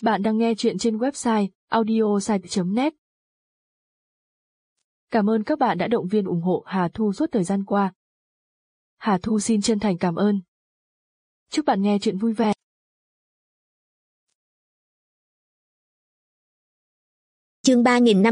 Bạn đang nghe chuyện trên website audiosite.net. Cảm ơn các bạn đã động viên ủng hộ Hà Thu suốt thời gian qua. Hà Thu xin chân thành cảm ơn. Chúc bạn nghe chuyện vui vẻ. Chương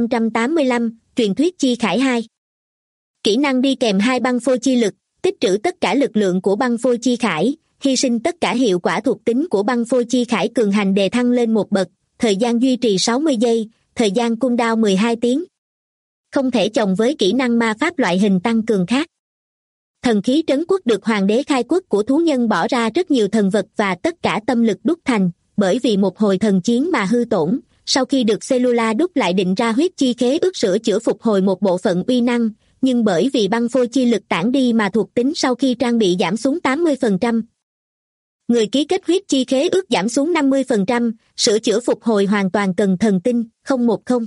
3585, truyền thuyết chi khải 2. Kỹ năng đi kèm 2 băng phôi chi lực, tích trữ tất cả lực lượng của băng phôi chi khải, hy sinh tất cả hiệu quả thuộc tính của băng phôi chi khải cường hành đề thăng lên một bậc, thời gian duy trì 60 giây, thời gian cooldown 12 tiếng. Không thể chồng với kỹ năng ma pháp loại hình tăng cường khác. Thần khí trấn quốc được hoàng đế khai quốc của thú nhân bỏ ra rất nhiều thần vật và tất cả tâm lực đúc thành, bởi vì một hồi thần chiến mà hư tổn. Sau khi được Cellula đúc lại định ra huyết chi khế ước sửa chữa phục hồi một bộ phận uy năng, nhưng bởi vì băng phôi chi lực tản đi mà thuộc tính sau khi trang bị giảm xuống 80%. Người ký kết huyết chi khế ước giảm xuống 50%, sửa chữa phục hồi hoàn toàn cần thần tinh, 010.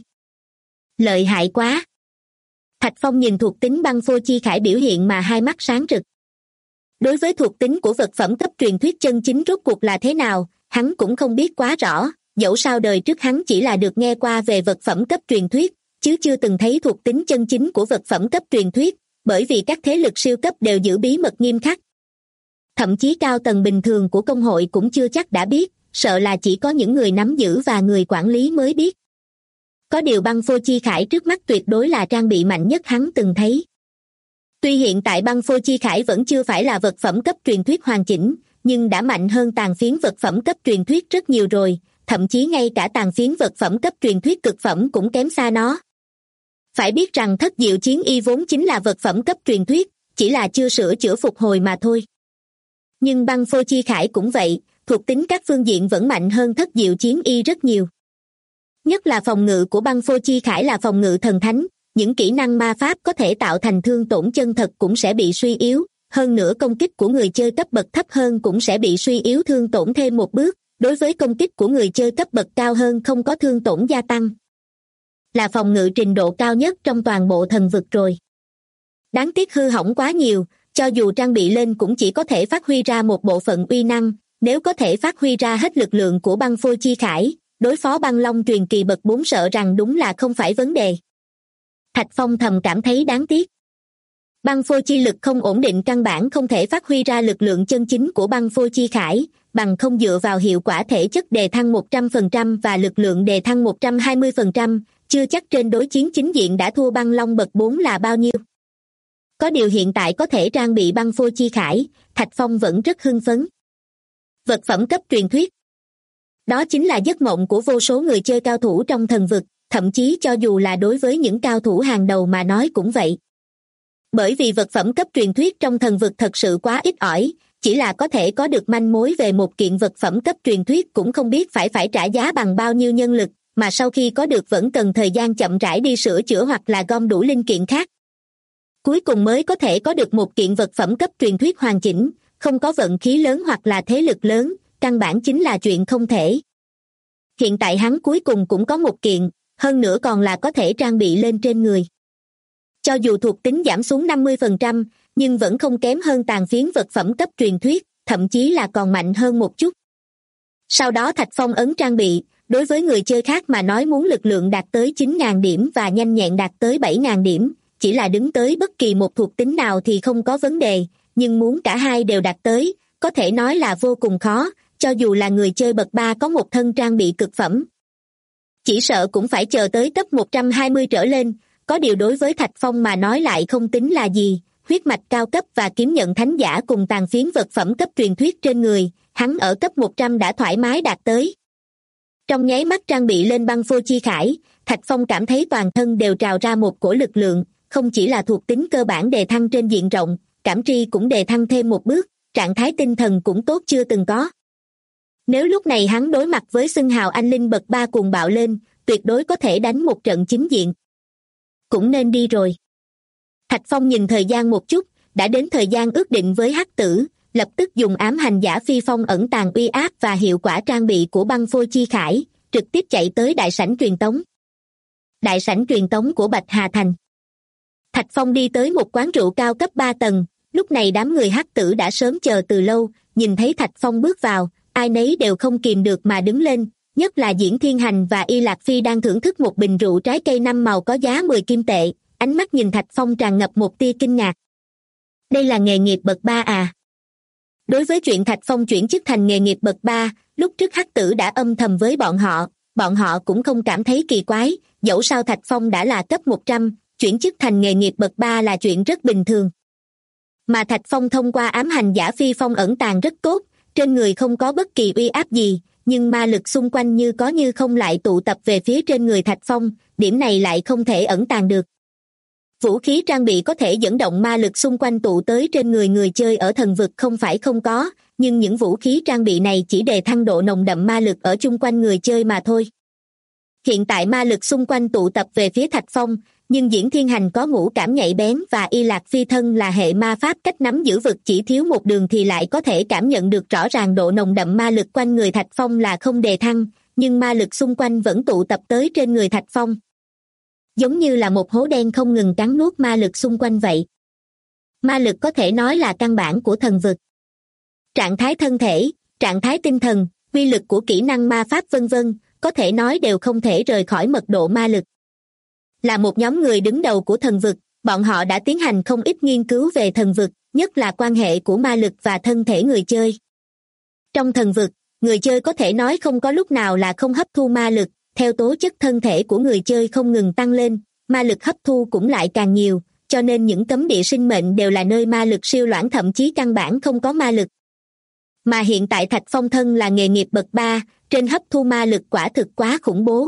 Lợi hại quá! Thạch Phong nhìn thuộc tính băng phôi chi khải biểu hiện mà hai mắt sáng rực. Đối với thuộc tính của vật phẩm cấp truyền thuyết chân chính rốt cuộc là thế nào, hắn cũng không biết quá rõ. Dẫu sao đời trước hắn chỉ là được nghe qua về vật phẩm cấp truyền thuyết, chứ chưa từng thấy thuộc tính chân chính của vật phẩm cấp truyền thuyết, bởi vì các thế lực siêu cấp đều giữ bí mật nghiêm khắc. Thậm chí cao tầng bình thường của công hội cũng chưa chắc đã biết, sợ là chỉ có những người nắm giữ và người quản lý mới biết. Có điều băng phôi chi khải trước mắt tuyệt đối là trang bị mạnh nhất hắn từng thấy. Tuy hiện tại băng phôi chi khải vẫn chưa phải là vật phẩm cấp truyền thuyết hoàn chỉnh, nhưng đã mạnh hơn tàn phiến vật phẩm cấp truyền thuyết rất nhiều rồi. Thậm chí ngay cả tàn phiến vật phẩm cấp truyền thuyết cực phẩm cũng kém xa nó. Phải biết rằng thất diệu chiến y vốn chính là vật phẩm cấp truyền thuyết, chỉ là chưa sửa chữa phục hồi mà thôi. Nhưng băng phôi chi khải cũng vậy, thuộc tính các phương diện vẫn mạnh hơn thất diệu chiến y rất nhiều. Nhất là phòng ngự của băng phôi chi khải là phòng ngự thần thánh, những kỹ năng ma pháp có thể tạo thành thương tổn chân thật cũng sẽ bị suy yếu, hơn nữa công kích của người chơi cấp bậc thấp hơn cũng sẽ bị suy yếu thương tổn thêm một bước. Đối với công kích của người chơi cấp bậc cao hơn không có thương tổn gia tăng. Là phòng ngự trình độ cao nhất trong toàn bộ thần vực rồi. Đáng tiếc hư hỏng quá nhiều, cho dù trang bị lên cũng chỉ có thể phát huy ra một bộ phận uy năng, nếu có thể phát huy ra hết lực lượng của băng phôi chi khải, đối phó băng long truyền kỳ bậc 4 sợ rằng đúng là không phải vấn đề. Thạch Phong thầm cảm thấy đáng tiếc. Băng phôi chi lực không ổn định căn bản không thể phát huy ra lực lượng chân chính của băng phôi chi khải, bằng không dựa vào hiệu quả thể chất đề thăng 100% và lực lượng đề thăng 120%, chưa chắc trên đối chiến chính diện đã thua băng long bậc 4 là bao nhiêu. Có điều hiện tại có thể trang bị băng phôi chi khải, Thạch Phong vẫn rất hưng phấn. Vật phẩm cấp truyền thuyết. Đó chính là giấc mộng của vô số người chơi cao thủ trong thần vực, thậm chí cho dù là đối với những cao thủ hàng đầu mà nói cũng vậy. Bởi vì vật phẩm cấp truyền thuyết trong thần vực thật sự quá ít ỏi, chỉ là có thể có được manh mối về một kiện vật phẩm cấp truyền thuyết cũng không biết phải trả giá bằng bao nhiêu nhân lực, mà sau khi có được vẫn cần thời gian chậm rãi đi sửa chữa hoặc là gom đủ linh kiện khác. Cuối cùng mới có thể có được một kiện vật phẩm cấp truyền thuyết hoàn chỉnh, không có vận khí lớn hoặc là thế lực lớn, căn bản chính là chuyện không thể. Hiện tại hắn cuối cùng cũng có một kiện, hơn nữa còn là có thể trang bị lên trên người. Cho dù thuộc tính giảm xuống 50%, nhưng vẫn không kém hơn tàn phiến vật phẩm cấp truyền thuyết, thậm chí là còn mạnh hơn một chút. Sau đó Thạch Phong ấn trang bị, đối với người chơi khác mà nói muốn lực lượng đạt tới 9.000 điểm và nhanh nhẹn đạt tới 7.000 điểm, chỉ là đứng tới bất kỳ một thuộc tính nào thì không có vấn đề, nhưng muốn cả hai đều đạt tới, có thể nói là vô cùng khó, cho dù là người chơi bậc 3 có một thân trang bị cực phẩm. Chỉ sợ cũng phải chờ tới cấp 120 trở lên, có điều đối với Thạch Phong mà nói lại không tính là gì. Huyết mạch cao cấp và kiếm nhận thánh giả cùng tàn phiến vật phẩm cấp truyền thuyết trên người, hắn ở cấp 100 đã thoải mái đạt tới. Trong nháy mắt trang bị lên băng phôi chi khải, Thạch Phong cảm thấy toàn thân đều trào ra một cổ lực lượng, không chỉ là thuộc tính cơ bản đề thăng trên diện rộng, cảm tri cũng đề thăng thêm một bước, trạng thái tinh thần cũng tốt chưa từng có. Nếu lúc này hắn đối mặt với xưng hào anh linh bậc 3 cuồng bạo lên, tuyệt đối có thể đánh một trận chính diện. Cũng nên đi rồi. Thạch Phong nhìn thời gian một chút, đã đến thời gian ước định với Hắc Tử, lập tức dùng ám hành giả phi phong ẩn tàng uy áp và hiệu quả trang bị của băng phôi chi khải, trực tiếp chạy tới đại sảnh truyền tống. Đại sảnh truyền tống của Bạch Hà Thành. Thạch Phong đi tới một quán rượu cao cấp 3 tầng, lúc này đám người Hắc Tử đã sớm chờ từ lâu, nhìn thấy Thạch Phong bước vào, ai nấy đều không kìm được mà đứng lên, nhất là Diễn Thiên Hành và Y Lạc Phi đang thưởng thức một bình rượu trái cây 5 màu có giá 10 kim tệ, ánh mắt nhìn Thạch Phong tràn ngập một tia kinh ngạc. Đây là nghề nghiệp bậc 3 à? Đối với chuyện Thạch Phong chuyển chức thành nghề nghiệp bậc 3, lúc trước Hắc Tử đã âm thầm với bọn họ cũng không cảm thấy kỳ quái, dẫu sao Thạch Phong đã là cấp 100, chuyển chức thành nghề nghiệp bậc 3 là chuyện rất bình thường. Mà Thạch Phong thông qua ám hành giả phi phong ẩn tàng rất tốt, trên người không có bất kỳ uy áp gì, nhưng ma lực xung quanh như có như không lại tụ tập về phía trên người Thạch Phong, điểm này lại không thể ẩn tàng được. Vũ khí trang bị có thể dẫn động ma lực xung quanh tụ tới trên người chơi ở thần vực không phải không có, nhưng những vũ khí trang bị này chỉ đề thăng độ nồng đậm ma lực ở chung quanh người chơi mà thôi. Hiện tại ma lực xung quanh tụ tập về phía Thạch Phong, nhưng Diễn Thiên Hành có ngũ cảm nhạy bén và Y Lạc Phi thân là hệ ma pháp cách nắm giữ vực chỉ thiếu một đường thì lại có thể cảm nhận được rõ ràng độ nồng đậm ma lực quanh người Thạch Phong là không đề thăng, nhưng ma lực xung quanh vẫn tụ tập tới trên người Thạch Phong. Giống như là một hố đen không ngừng cắn nuốt ma lực xung quanh vậy. Ma lực có thể nói là căn bản của thần vực. Trạng thái thân thể, trạng thái tinh thần, uy lực của kỹ năng ma pháp vân vân, có thể nói đều không thể rời khỏi mật độ ma lực. Là một nhóm người đứng đầu của thần vực, bọn họ đã tiến hành không ít nghiên cứu về thần vực, nhất là quan hệ của ma lực và thân thể người chơi. Trong thần vực, người chơi có thể nói không có lúc nào là không hấp thu ma lực, theo tố chất thân thể của người chơi không ngừng tăng lên, ma lực hấp thu cũng lại càng nhiều, cho nên những cấm địa sinh mệnh đều là nơi ma lực siêu loãng thậm chí căn bản không có ma lực. Mà hiện tại Thạch Phong thân là nghề nghiệp bậc 3, trên hấp thu ma lực quả thực quá khủng bố.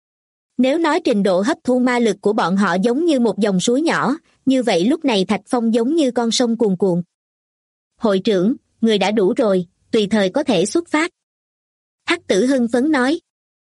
Nếu nói trình độ hấp thu ma lực của bọn họ giống như một dòng suối nhỏ, như vậy lúc này Thạch Phong giống như con sông cuồn cuộn. Hội trưởng, người đã đủ rồi, tùy thời có thể xuất phát. Hắc Tử hưng phấn nói.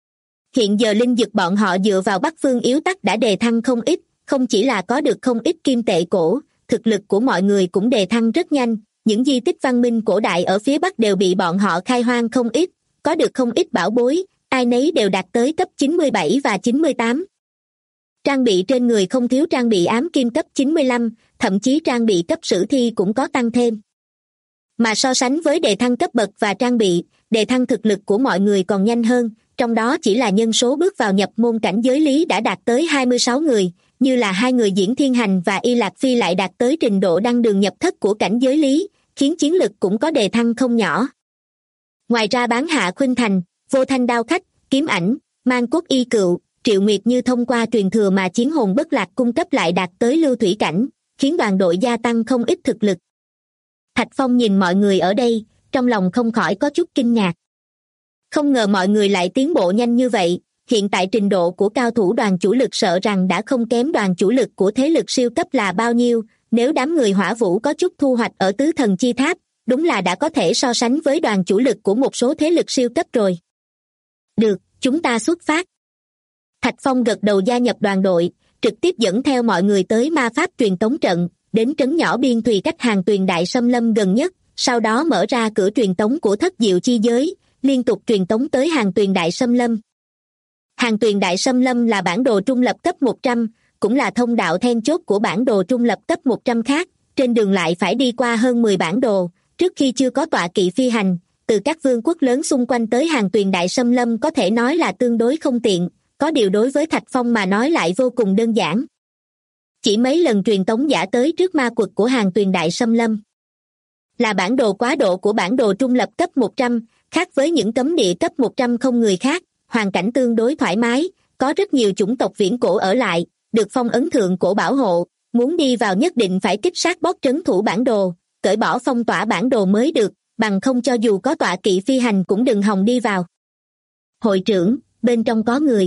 Hiện giờ linh dược bọn họ dựa vào Bắc Phương yếu tắc đã đề thăng không ít, không chỉ là có được không ít kim tệ cổ, thực lực của mọi người cũng đề thăng rất nhanh, những di tích văn minh cổ đại ở phía Bắc đều bị bọn họ khai hoang không ít, có được không ít bảo bối, ai nấy đều đạt tới cấp 97 và 98. Trang bị trên người không thiếu trang bị ám kim cấp 95, thậm chí trang bị cấp sử thi cũng có tăng thêm. Mà so sánh với đề thăng cấp bậc và trang bị, đề thăng thực lực của mọi người còn nhanh hơn, trong đó chỉ là nhân số bước vào nhập môn cảnh giới lý đã đạt tới 26 người, như là 2 người Diễn Thiên Hành và Y Lạc Phi lại đạt tới trình độ đăng đường nhập thất của cảnh giới lý, khiến chiến lực cũng có đề thăng không nhỏ. Ngoài ra Bán Hạ Khuynh Thành, Vô Thanh Đao Khách, Kiếm Ảnh, Mang Cốt Y Cựu, Triệu Nguyệt Như thông qua truyền thừa mà Chiến Hồn Bất Lạc cung cấp lại đạt tới lưu thủy cảnh, khiến đoàn đội gia tăng không ít thực lực. Thạch Phong nhìn mọi người ở đây, trong lòng không khỏi có chút kinh ngạc. Không ngờ mọi người lại tiến bộ nhanh như vậy, hiện tại trình độ của cao thủ đoàn chủ lực sợ rằng đã không kém đoàn chủ lực của thế lực siêu cấp là bao nhiêu, nếu đám người Hỏa Vũ có chút thu hoạch ở Tứ Thần Chi Tháp, đúng là đã có thể so sánh với đoàn chủ lực của một số thế lực siêu cấp rồi. Được, chúng ta xuất phát. Thạch Phong gật đầu gia nhập đoàn đội, trực tiếp dẫn theo mọi người tới ma pháp truyền tống trận, đến trấn nhỏ biên thùy cách Hàng Tuyền Đại Xâm Lâm gần nhất, sau đó mở ra cửa truyền tống của Thất Diệu Chi Giới, liên tục truyền tống tới Hàng Tuyền Đại Xâm Lâm. Hàng Tuyền Đại Xâm Lâm là bản đồ trung lập cấp 100, cũng là thông đạo then chốt của bản đồ trung lập cấp 100 khác, trên đường lại phải đi qua hơn 10 bản đồ, trước khi chưa có tọa kỵ phi hành, từ các vương quốc lớn xung quanh tới Hàng Tuyền Đại Xâm Lâm có thể nói là tương đối không tiện, có điều đối với Thạch Phong mà nói lại vô cùng đơn giản. Chỉ mấy lần truyền tống giả tới trước ma quật của Hàng Tuyền Đại Xâm Lâm. Là bản đồ quá độ của bản đồ trung lập cấp 100, khác với những cấm địa cấp 100 không người khác, hoàn cảnh tương đối thoải mái, có rất nhiều chủng tộc viễn cổ ở lại, được phong ấn thượng cổ bảo hộ, muốn đi vào nhất định phải kích sát bóp trấn thủ bản đồ, cởi bỏ phong tỏa bản đồ mới được, bằng không cho dù có tọa kỵ phi hành cũng đừng hòng đi vào. Hội trưởng, bên trong có người.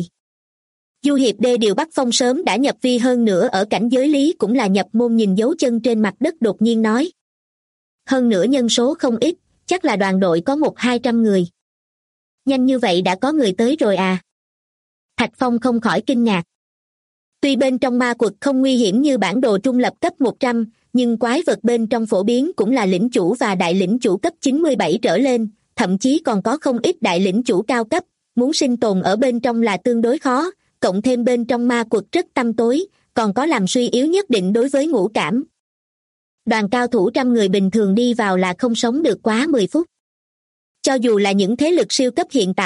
Du hiệp đê điều Bắc Phong sớm đã nhập vi hơn nữa ở cảnh giới lý cũng là nhập môn nhìn dấu chân trên mặt đất đột nhiên nói. Hơn nữa nhân số không ít, chắc là đoàn đội có 100-200 người. Nhanh như vậy đã có người tới rồi à? Thạch Phong không khỏi kinh ngạc. Tuy bên trong ma quật không nguy hiểm như bản đồ trung lập cấp 100, nhưng quái vật bên trong phổ biến cũng là lĩnh chủ và đại lĩnh chủ cấp 97 trở lên, thậm chí còn có không ít đại lĩnh chủ cao cấp, muốn sinh tồn ở bên trong là tương đối khó, cộng thêm bên trong ma quật rất tăm tối, còn có làm suy yếu nhất định đối với ngũ cảm. Đoàn cao thủ 100 người bình thường đi vào là không sống được quá 10 phút. Cho dù là những thế lực siêu cấp hiện tại,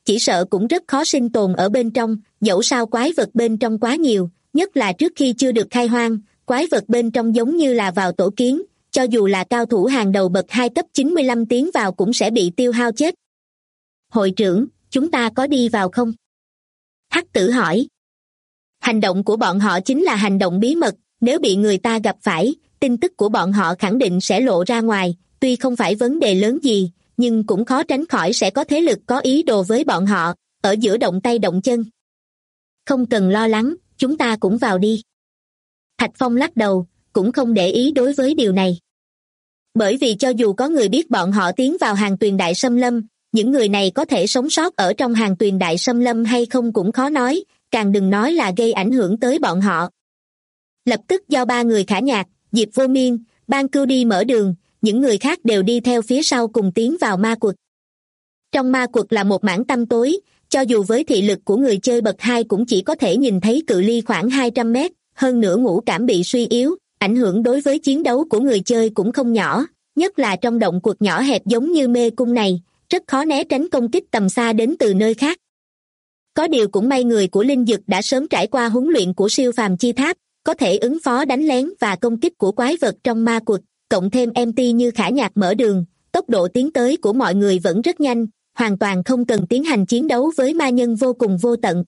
chỉ sợ cũng rất khó sinh tồn ở bên trong, dẫu sao quái vật bên trong quá nhiều, nhất là trước khi chưa được khai hoang, quái vật bên trong giống như là vào tổ kiến, cho dù là cao thủ hàng đầu bậc 2 cấp 95 tiến vào cũng sẽ bị tiêu hao chết. Hội trưởng, chúng ta có đi vào không? Hắc tử hỏi. Hành động của bọn họ chính là hành động bí mật, nếu bị người ta gặp phải, tin tức của bọn họ khẳng định sẽ lộ ra ngoài, tuy không phải vấn đề lớn gì, nhưng cũng khó tránh khỏi sẽ có thế lực có ý đồ với bọn họ, ở giữa động tay động chân. Không cần lo lắng, chúng ta cũng vào đi. Thạch Phong lắc đầu, cũng không để ý đối với điều này. Bởi vì cho dù có người biết bọn họ tiến vào hàng tuyền đại xâm lâm, những người này có thể sống sót ở trong hàng tuyền đại xâm lâm hay không cũng khó nói, càng đừng nói là gây ảnh hưởng tới bọn họ. Lập tức do 3 người Khả Nhạc, Diệp Vô Miên, Ban Cưu đi mở đường, những người khác đều đi theo phía sau cùng tiến vào ma quật. Trong ma quật là một mảng tăm tối, cho dù với thị lực của người chơi bậc 2 cũng chỉ có thể nhìn thấy cự ly khoảng 200 mét, hơn nữa ngũ cảm bị suy yếu, ảnh hưởng đối với chiến đấu của người chơi cũng không nhỏ, nhất là trong động quật nhỏ hẹp giống như mê cung này, rất khó né tránh công kích tầm xa đến từ nơi khác. Có điều cũng may người của Linh Dực đã sớm trải qua huấn luyện của siêu phàm chi tháp, có thể ứng phó đánh lén và công kích của quái vật trong ma quật, cộng thêm MT như Khả Nhạc mở đường, tốc độ tiến tới của mọi người vẫn rất nhanh, hoàn toàn không cần tiến hành chiến đấu với ma nhân vô cùng vô tận.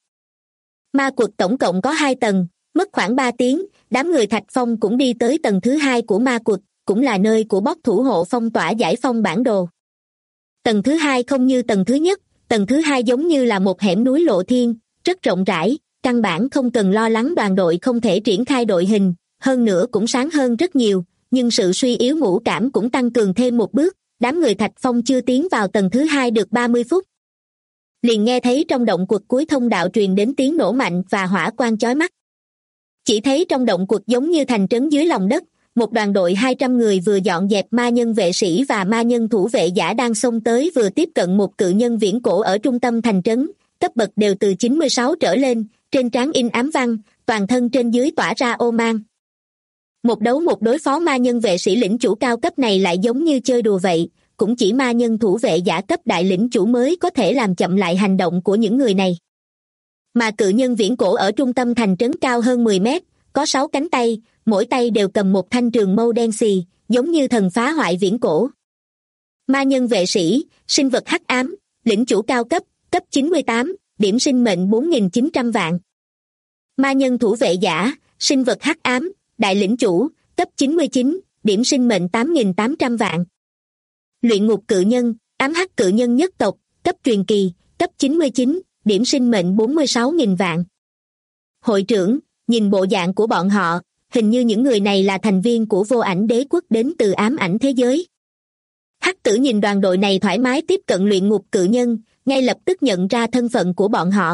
Ma quật tổng cộng có 2 tầng, mất khoảng 3 tiếng, đám người Thạch Phong cũng đi tới tầng thứ 2 của ma quật, cũng là nơi của boss thủ hộ phong tỏa giải phong bản đồ. Tầng thứ 2 không như tầng thứ nhất, tầng thứ 2 giống như là một hẻm núi lộ thiên, rất rộng rãi, căn bản không cần lo lắng đoàn đội không thể triển khai đội hình, hơn nữa cũng sáng hơn rất nhiều, nhưng sự suy yếu ngũ cảm cũng tăng cường thêm một bước, đám người Thạch Phong chưa tiến vào tầng thứ 2 được 30 phút. Liền nghe thấy trong động quật cuối thông đạo truyền đến tiếng nổ mạnh và hỏa quang chói mắt. Chỉ thấy trong động quật giống như thành trấn dưới lòng đất, một đoàn đội 200 người vừa dọn dẹp ma nhân vệ sĩ và ma nhân thủ vệ giả đang xông tới vừa tiếp cận một cự nhân viễn cổ ở trung tâm thành trấn, cấp bậc đều từ 96 trở lên, trên trán in ám văn, toàn thân trên dưới tỏa ra ô mang. Một đấu một đối phó ma nhân vệ sĩ lĩnh chủ cao cấp này lại giống như chơi đùa vậy, cũng chỉ ma nhân thủ vệ giả cấp đại lĩnh chủ mới có thể làm chậm lại hành động của những người này. Mà cự nhân viễn cổ ở trung tâm thành trấn cao hơn 10 mét, có 6 cánh tay, mỗi tay đều cầm một thanh trường mâu đen xì, giống như thần phá hoại viễn cổ. Ma nhân vệ sĩ, sinh vật hắc ám, lĩnh chủ cao cấp, cấp 98, điểm sinh mệnh 4.900 vạn. Ma nhân thủ vệ giả, sinh vật hắc ám, đại lĩnh chủ, cấp 99, điểm sinh mệnh 8.800 vạn. Luyện ngục cự nhân, ám hắc cự nhân nhất tộc, cấp truyền kỳ, cấp 99, điểm sinh mệnh 46.000 vạn. Hội trưởng, nhìn bộ dạng của bọn họ, hình như những người này là thành viên của vô ảnh đế quốc đến từ ám ảnh thế giới. Hắc tử nhìn đoàn đội này thoải mái tiếp cận luyện ngục cự nhân, ngay lập tức nhận ra thân phận của bọn họ.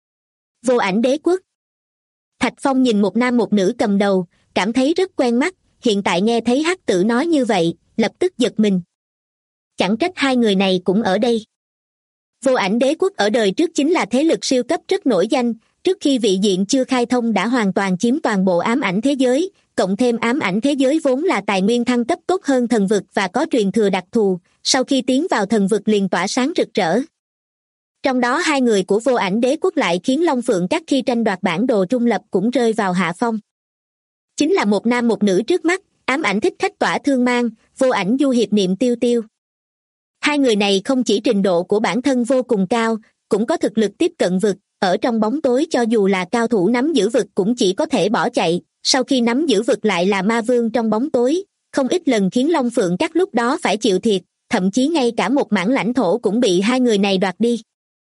Vô ảnh đế quốc. Thạch Phong nhìn một nam một nữ cầm đầu, cảm thấy rất quen mắt, hiện tại nghe thấy Hắc tử nói như vậy, lập tức giật mình. Chẳng trách hai người này cũng ở đây. Vô ảnh đế quốc ở đời trước chính là thế lực siêu cấp rất nổi danh, trước khi vị diện chưa khai thông đã hoàn toàn chiếm toàn bộ ám ảnh thế giới, cộng thêm ám ảnh thế giới vốn là tài nguyên thăng cấp tốt hơn thần vực và có truyền thừa đặc thù, sau khi tiến vào thần vực liền tỏa sáng rực rỡ. Trong đó hai người của vô ảnh đế quốc lại khiến Long Phượng các khi tranh đoạt bản đồ trung lập cũng rơi vào hạ phong. Chính là một nam một nữ trước mắt, ám ảnh thích khách tỏa thương mang, vô ảnh du hiệp niệm tiêu tiêu. Hai người này không chỉ trình độ của bản thân vô cùng cao, cũng có thực lực tiếp cận vực, ở trong bóng tối cho dù là cao thủ nắm giữ vực cũng chỉ có thể bỏ chạy, sau khi nắm giữ vực lại là ma vương trong bóng tối, không ít lần khiến Long Phượng các lúc đó phải chịu thiệt, thậm chí ngay cả một mảng lãnh thổ cũng bị hai người này đoạt đi.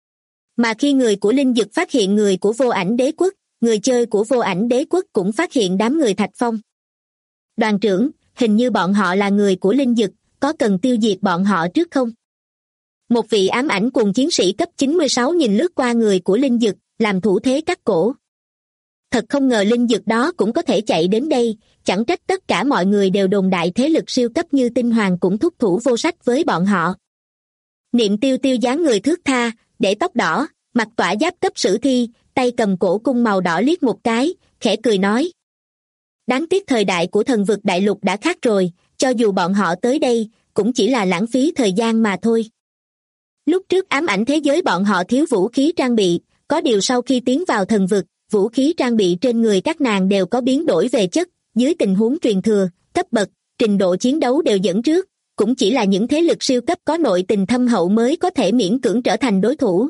Mà khi người của Linh Dực phát hiện người của vô ảnh đế quốc, người chơi của vô ảnh đế quốc cũng phát hiện đám người Thạch Phong. Đoàn trưởng, hình như bọn họ là người của Linh Dực, có cần tiêu diệt bọn họ trước không? Một vị ám ảnh cùng chiến sĩ cấp 96 nhìn lướt qua người của Linh Dực, làm thủ thế cắt cổ. Thật không ngờ Linh Dực đó cũng có thể chạy đến đây, chẳng trách tất cả mọi người đều đồn đại thế lực siêu cấp như Tinh Hoàng cũng thúc thủ vô sách với bọn họ. Niệm tiêu tiêu dáng người thướt tha, để tóc đỏ, mặt tỏa giáp cấp sử thi, tay cầm cổ cung màu đỏ liếc một cái, khẽ cười nói. Đáng tiếc thời đại của thần vực đại lục đã khác rồi, cho dù bọn họ tới đây, cũng chỉ là lãng phí thời gian mà thôi. Lúc trước ám ảnh thế giới bọn họ thiếu vũ khí trang bị, có điều sau khi tiến vào thần vực, vũ khí trang bị trên người các nàng đều có biến đổi về chất, dưới tình huống truyền thừa, cấp bậc, trình độ chiến đấu đều dẫn trước, cũng chỉ là những thế lực siêu cấp có nội tình thâm hậu mới có thể miễn cưỡng trở thành đối thủ.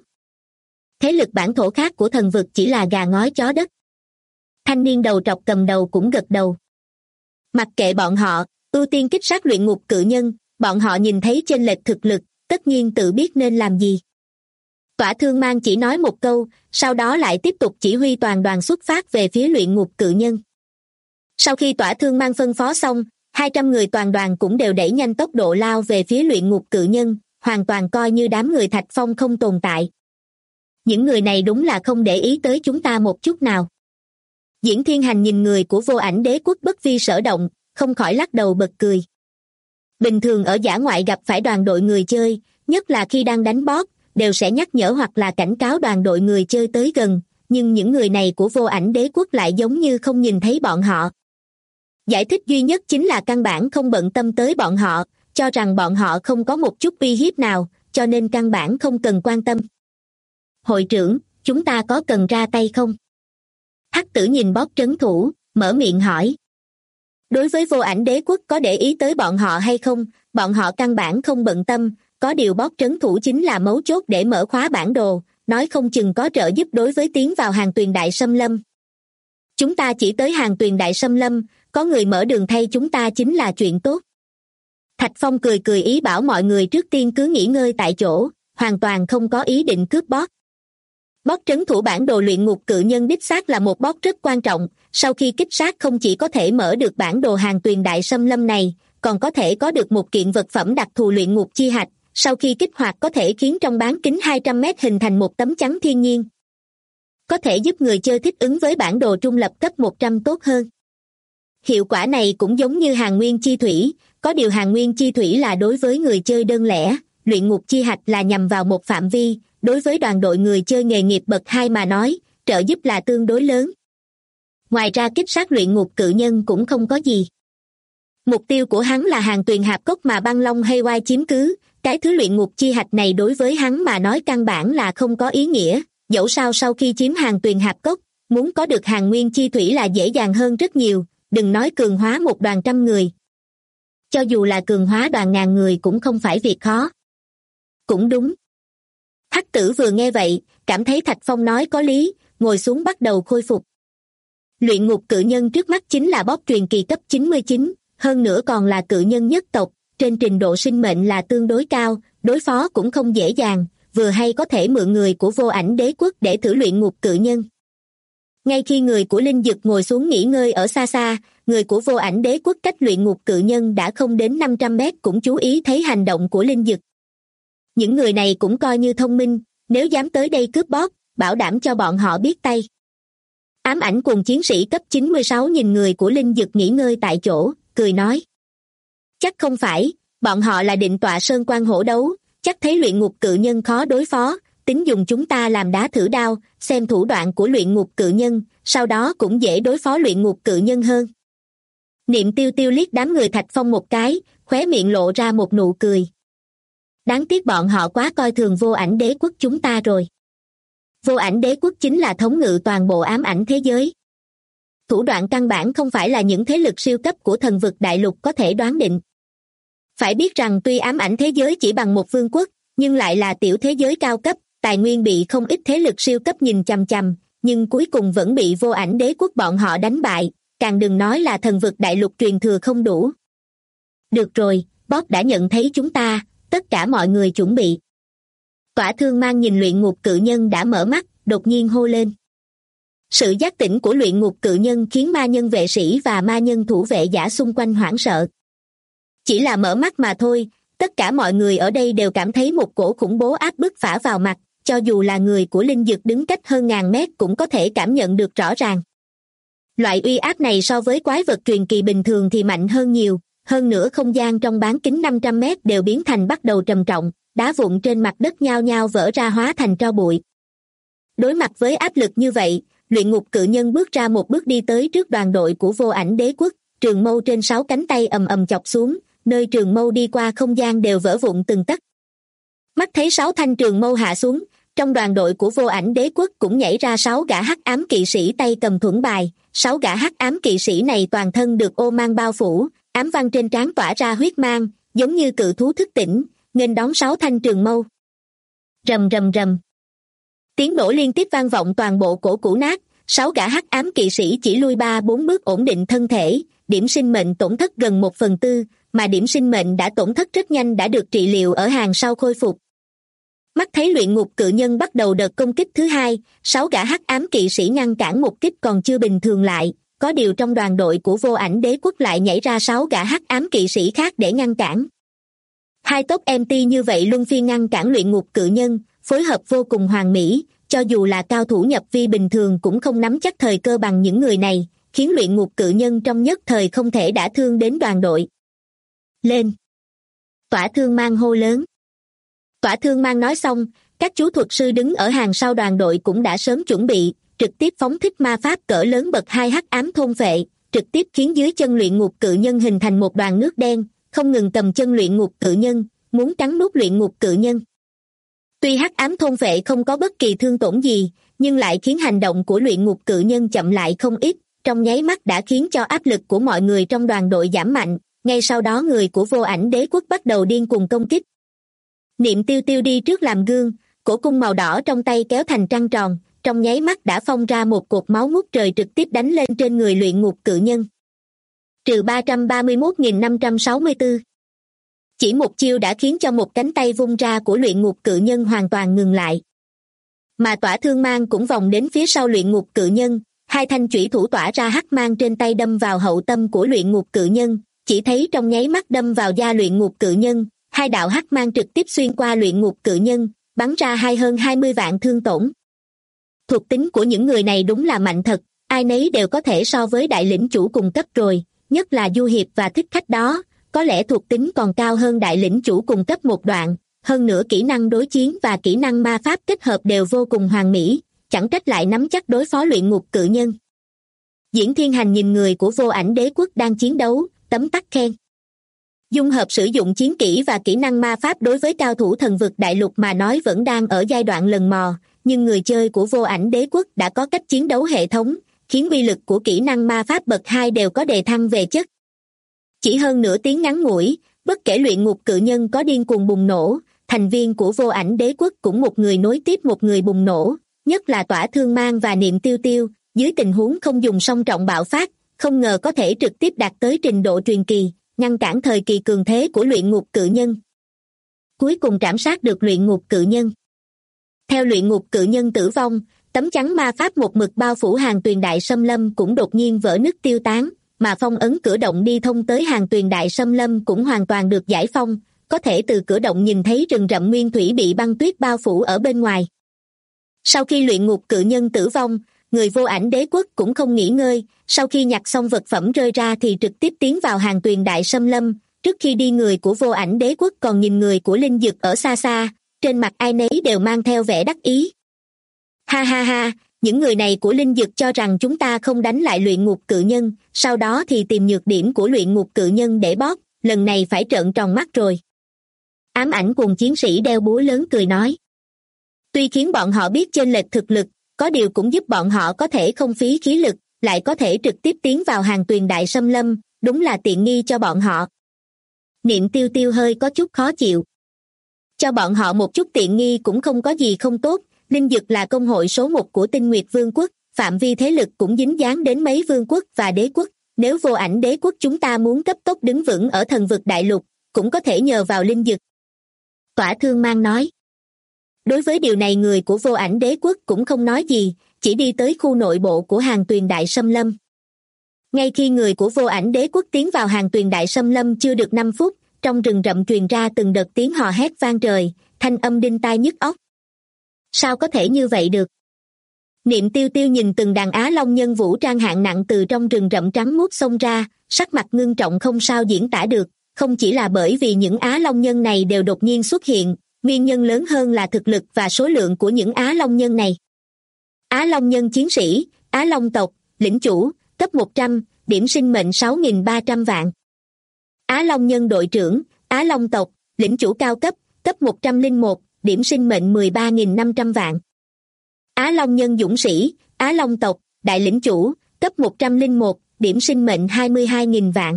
Thế lực bản thổ khác của thần vực chỉ là gà ngói chó đất. Thanh niên đầu trọc cầm đầu cũng gật đầu. Mặc kệ bọn họ, ưu tiên kích sát luyện ngục cự nhân, bọn họ nhìn thấy chênh lệch thực lực, tất nhiên tự biết nên làm gì. Tỏa Thương Mang chỉ nói một câu, sau đó lại tiếp tục chỉ huy toàn đoàn xuất phát về phía luyện ngục cự nhân. Sau khi Tỏa Thương Mang phân phó xong, 200 người toàn đoàn cũng đều đẩy nhanh tốc độ lao về phía luyện ngục cự nhân, hoàn toàn coi như đám người Thạch Phong không tồn tại. Những người này đúng là không để ý tới chúng ta một chút nào. Diễn Thiên Hành nhìn người của Vô Ảnh Đế Quốc bất vi sở động, không khỏi lắc đầu bật cười. Bình thường ở dã ngoại gặp phải đoàn đội người chơi, nhất là khi đang đánh boss, đều sẽ nhắc nhở hoặc là cảnh cáo đoàn đội người chơi tới gần, nhưng những người này của Vô Ảnh Đế Quốc lại giống như không nhìn thấy bọn họ. Giải thích duy nhất chính là căn bản không bận tâm tới bọn họ, cho rằng bọn họ không có một chút uy hiếp nào, cho nên căn bản không cần quan tâm. Hội trưởng, chúng ta có cần ra tay không? Hắc Tử nhìn boss trấn thủ, mở miệng hỏi. Đối với Vô Ảnh Đế Quốc có để ý tới bọn họ hay không, bọn họ căn bản không bận tâm, có điều boss trấn thủ chính là mấu chốt để mở khóa bản đồ, nói không chừng có trợ giúp đối với tiến vào Hàng Tuyền Đại Xâm Lâm. Chúng ta chỉ tới Hàng Tuyền Đại Xâm Lâm, có người mở đường thay chúng ta chính là chuyện tốt. Thạch Phong cười cười ý bảo mọi người trước tiên cứ nghỉ ngơi tại chỗ, hoàn toàn không có ý định cướp boss. Boss trấn thủ bản đồ luyện ngục cự nhân đích xác là một boss rất quan trọng, sau khi kích sát không chỉ có thể mở được bản đồ Hàng Tuyền Đại Xâm Lâm này, còn có thể có được một kiện vật phẩm đặc thù luyện ngục chi hạch, sau khi kích hoạt có thể khiến trong bán kính 200 mét hình thành một tấm chắn thiên nhiên. Có thể giúp người chơi thích ứng với bản đồ trung lập cấp 100 tốt hơn. Hiệu quả này cũng giống như Hàn Nguyên Chi Thủy, có điều Hàn Nguyên Chi Thủy là đối với người chơi đơn lẻ, luyện ngục chi hạch là nhằm vào một phạm vi, đối với đoàn đội người chơi nghề nghiệp bậc 2 mà nói, trợ giúp là tương đối lớn. Ngoài ra kích sát luyện ngục cự nhân cũng không có gì. Mục tiêu của hắn là Hàng Tuyền Hạp Cốc mà Băng Long hay Oai chiếm cứ, cái thứ luyện ngục chi hạch này đối với hắn mà nói căn bản là không có ý nghĩa, dẫu sao sau khi chiếm Hàng Tuyền Hạp Cốc, muốn có được Hàn Nguyên Chi Thủy là dễ dàng hơn rất nhiều, đừng nói cường hóa một đoàn 100 người. Cho dù là cường hóa đoàn 1000 người cũng không phải việc khó. Cũng đúng. Hắc Tử vừa nghe vậy, cảm thấy Thạch Phong nói có lý, ngồi xuống bắt đầu khôi phục. Luyện ngục cự nhân trước mắt chính là boss truyền kỳ cấp 99, hơn nữa còn là cự nhân nhất tộc, trên trình độ sinh mệnh là tương đối cao, đối phó cũng không dễ dàng, vừa hay có thể mượn người của Vô Ảnh Đế Quốc để thử luyện ngục cự nhân. Ngay khi người của Linh Dực ngồi xuống nghỉ ngơi ở xa xa, người của Vô Ảnh Đế Quốc cách luyện ngục cự nhân đã không đến 500 mét cũng chú ý thấy hành động của Linh Dực. Những người này cũng coi như thông minh, nếu dám tới đây cướp boss, bảo đảm cho bọn họ biết tay. Ám ảnh cùng chiến sĩ cấp 96 nhìn người của Linh Dực nghỉ ngơi tại chỗ, cười nói. Chắc không phải, bọn họ là định tọa sơn quan hổ đấu, chắc thấy luyện ngục cự nhân khó đối phó, tính dùng chúng ta làm đá thử đao, xem thủ đoạn của luyện ngục cự nhân, sau đó cũng dễ đối phó luyện ngục cự nhân hơn. Niệm Tiêu Tiêu liếc đám người Thạch Phong một cái, khóe miệng lộ ra một nụ cười. Đáng tiếc bọn họ quá coi thường Vô Ảnh Đế Quốc chúng ta rồi. Vô Ảnh Đế Quốc chính là thống ngự toàn bộ ám ảnh thế giới. Thủ đoạn căn bản không phải là những thế lực siêu cấp của thần vực đại lục có thể đoán định. Phải biết rằng tuy ám ảnh thế giới chỉ bằng một vương quốc, nhưng lại là tiểu thế giới cao cấp, tài nguyên bị không ít thế lực siêu cấp nhìn chằm chằm, nhưng cuối cùng vẫn bị Vô Ảnh Đế Quốc bọn họ đánh bại, càng đừng nói là thần vực đại lục truyền thừa không đủ. Được rồi, Bob đã nhận thấy chúng ta, tất cả mọi người chuẩn bị. Tỏa Thương Mang nhìn luyện ngục cự nhân đã mở mắt, đột nhiên hô lên. Sự giác tỉnh của luyện ngục cự nhân khiến ma nhân vệ sĩ và ma nhân thủ vệ giả xung quanh hoảng sợ. Chỉ là mở mắt mà thôi, tất cả mọi người ở đây đều cảm thấy một cổ khủng bố áp bức phả vào mặt, cho dù là người của Linh Dực đứng cách hơn 1000 mét cũng có thể cảm nhận được rõ ràng. Loại uy áp này so với quái vật truyền kỳ bình thường thì mạnh hơn nhiều, hơn nữa không gian trong bán kính 500 mét đều biến thành bắt đầu trầm trọng, đá vụn trên mặt đất nhao nhao vỡ ra hóa thành tro bụi. Đối mặt với áp lực như vậy, luyện ngục cự nhân bước ra một bước đi tới trước đoàn đội của Vô Ảnh Đế Quốc, trường mâu trên 6 cánh tay ầm ầm chọc xuống, nơi trường mâu đi qua không gian đều vỡ vụn từng tấc. Mắt thấy 6 thanh trường mâu hạ xuống, trong đoàn đội của Vô Ảnh Đế Quốc cũng nhảy ra 6 gã hắc ám kỵ sĩ tay cầm thuẫn bài. 6 gã hắc ám kỵ sĩ này toàn thân được ô mang bao phủ, ám văn trên trán tỏa ra huyết mang, giống như cự thú thức tỉnh, nghênh đón 6 thanh trường mâu. Rầm rầm rầm. Tiếng nổ liên tiếp vang vọng toàn bộ cổ cũ nát, 6 gã hắc ám kỵ sĩ chỉ lui 3-4 bước ổn định thân thể, điểm sinh mệnh tổn thất gần 1/4, mà điểm sinh mệnh đã tổn thất rất nhanh đã được trị liệu ở hàng sau khôi phục. Mắt thấy luyện ngục cự nhân bắt đầu đợt công kích thứ hai, 6 gã hắc ám kỵ sĩ ngăn cản một kích còn chưa bình thường lại, có điều trong đoàn đội của Vô Ảnh Đế Quốc lại nhảy ra 6 gã hắc ám kỵ sĩ khác để ngăn cản. Hai top MT như vậy luân phiên ngăn cản luyện ngục cự nhân, phối hợp vô cùng hoàn mỹ, cho dù là cao thủ nhập vi bình thường cũng không nắm chắc thời cơ bằng những người này, khiến luyện ngục cự nhân trong nhất thời không thể đả thương đến đoàn đội. Lên! Tỏa Thương Mang hô lớn. Tỏa Thương Mang nói xong, các chú thuật sư đứng ở hàng sau đoàn đội cũng đã sớm chuẩn bị, trực tiếp phóng thích ma pháp cỡ lớn bậc 2 hắc ám thôn vệ, trực tiếp khiến dưới chân luyện ngục cự nhân hình thành một đoàn nước đen, không ngừng cầm chân luyện ngục cự nhân, muốn cắn nuốt luyện ngục cự nhân. Tuy hắc ám thôn vệ không có bất kỳ thương tổn gì, nhưng lại khiến hành động của luyện ngục cự nhân chậm lại không ít, trong nháy mắt đã khiến cho áp lực của mọi người trong đoàn đội giảm mạnh, ngay sau đó người của Vô Ảnh Đế Quốc bắt đầu điên cuồng công kích. Niệm Tiêu Tiêu đi trước làm gương, cổ cung màu đỏ trong tay kéo thành trăng tròn, trong nháy mắt đã phông ra một cột máu ngút trời trực tiếp đánh lên trên người luyện ngục cự nhân. Trừ 331.564. Chỉ một chiêu đã khiến cho một cánh tay vung ra của luyện ngục cự nhân hoàn toàn ngừng lại. Mà Tỏa Thương Mang cũng vòng đến phía sau luyện ngục cự nhân, hai thanh chủy thủ tỏa ra hắc mang trên tay đâm vào hậu tâm của luyện ngục cự nhân, chỉ thấy trong nháy mắt đâm vào da luyện ngục cự nhân, hai đạo hắc mang trực tiếp xuyên qua luyện ngục cự nhân, bắn ra hơn 20 vạn thương tổn. Thuộc tính của những người này đúng là mạnh thật, ai nấy đều có thể so với đại lĩnh chủ cùng cấp rồi, nhất là Du Hiệp và Thích Khách đó, có lẽ thuộc tính còn cao hơn đại lĩnh chủ cùng cấp một đoạn, hơn nữa kỹ năng đối chiến và kỹ năng ma pháp kết hợp đều vô cùng hoàn mỹ, chẳng trách lại nắm chắc đối phó luyện ngục cự nhân. Diễn Thiên Hành nhìn người của Vô Ảnh Đế Quốc đang chiến đấu, tấm tắc khen. Dung hợp sử dụng chiến kỹ và kỹ năng ma pháp đối với cao thủ thần vực đại lục mà nói vẫn đang ở giai đoạn lần mò, nhưng người chơi của Vô Ảnh Đế Quốc đã có cách chiến đấu hệ thống, khiến uy lực của kỹ năng ma pháp bậc 2 đều có đề thăng về chất. Chỉ hơn nửa tiếng ngắn ngủi, bất kể luyện ngục cự nhân có điên cuồng bùng nổ, thành viên của Vô Ảnh Đế Quốc cũng một người nối tiếp một người bùng nổ, nhất là Tỏa Thương Mang và Niệm Tiêu Tiêu, dưới tình huống không dùng song trọng bạo phát, không ngờ có thể trực tiếp đạt tới trình độ truyền kỳ, ngăn cản thời kỳ cường thế của luyện ngục cự nhân. Cuối cùng trảm sát được luyện ngục cự nhân. Theo luyện ngục cự nhân tử vong, tấm chắn ma pháp một mực bao phủ Hàng Tuyền Đại Xâm Lâm cũng đột nhiên vỡ nứt tiêu tán, mà phong ấn cửa động đi thông tới Hàng Tuyền Đại Xâm Lâm cũng hoàn toàn được giải phong, có thể từ cửa động nhìn thấy rừng rậm nguyên thủy bị băng tuyết bao phủ ở bên ngoài. Sau khi luyện ngục cự nhân tử vong, người Vô Ảnh Đế Quốc cũng không nghỉ ngơi, sau khi nhặt xong vật phẩm rơi ra thì trực tiếp tiến vào Hàng Tuyền Đại Xâm Lâm, trước khi đi người của Vô Ảnh Đế Quốc còn nhìn người của Linh Dực ở xa xa, trên mặt ai nấy đều mang theo vẻ đắc ý. Ha ha ha, những người này của Linh Dực cho rằng chúng ta không đánh lại luyện ngục cự nhân, sau đó thì tìm nhược điểm của luyện ngục cự nhân để bóp, lần này phải trợn tròn mắt rồi. Ám Ảnh Cùng chiến sĩ đeo búa lớn cười nói. Tuy khiến bọn họ biết chênh lệch thực lực, có điều cũng giúp bọn họ có thể không phí khí lực, lại có thể trực tiếp tiến vào Hàng Tuyền Đại Xâm Lâm, đúng là tiện nghi cho bọn họ. Niệm Tiêu Tiêu hơi có chút khó chịu. Cho bọn họ một chút tiện nghi cũng không có gì không tốt, Linh Dực là công hội số 1 của Tinh Nguyệt Vương quốc, phạm vi thế lực cũng dính dáng đến mấy vương quốc và đế quốc, nếu Vô Ảnh Đế Quốc chúng ta muốn cấp tốc đứng vững ở thần vực đại lục, cũng có thể nhờ vào Linh Dực. Tỏa Thương Mang nói. Đối với điều này người của Vô Ảnh Đế Quốc cũng không nói gì, chỉ đi tới khu nội bộ của Hàng Tuyền Đại Xâm Lâm. Ngay khi người của Vô Ảnh Đế Quốc tiến vào Hàng Tuyền Đại Xâm Lâm chưa được 5 phút, trong rừng rậm truyền ra từng đợt tiếng hò hét vang trời, thanh âm đinh tai nhức óc. Sao có thể như vậy được? Niệm Tiêu Tiêu nhìn từng đàn Á Long nhân vũ trang hạng nặng từ trong rừng rậm trắng muốt xông ra, sắc mặt ngưng trọng không sao diễn tả được, không chỉ là bởi vì những Á Long nhân này đều đột nhiên xuất hiện, nguyên nhân lớn hơn là thực lực và số lượng của những Á Long nhân này. Á Long nhân chiến sĩ, Á Long tộc, lĩnh chủ, cấp 100, điểm sinh mệnh 6.300 vạn. Á Long nhân đội trưởng, Á Long tộc, lĩnh chủ cao cấp, cấp 101, điểm sinh mệnh 13.500 vạn. Á Long nhân dũng sĩ, Á Long tộc, đại lĩnh chủ, cấp 101, điểm sinh mệnh 22.000 vạn.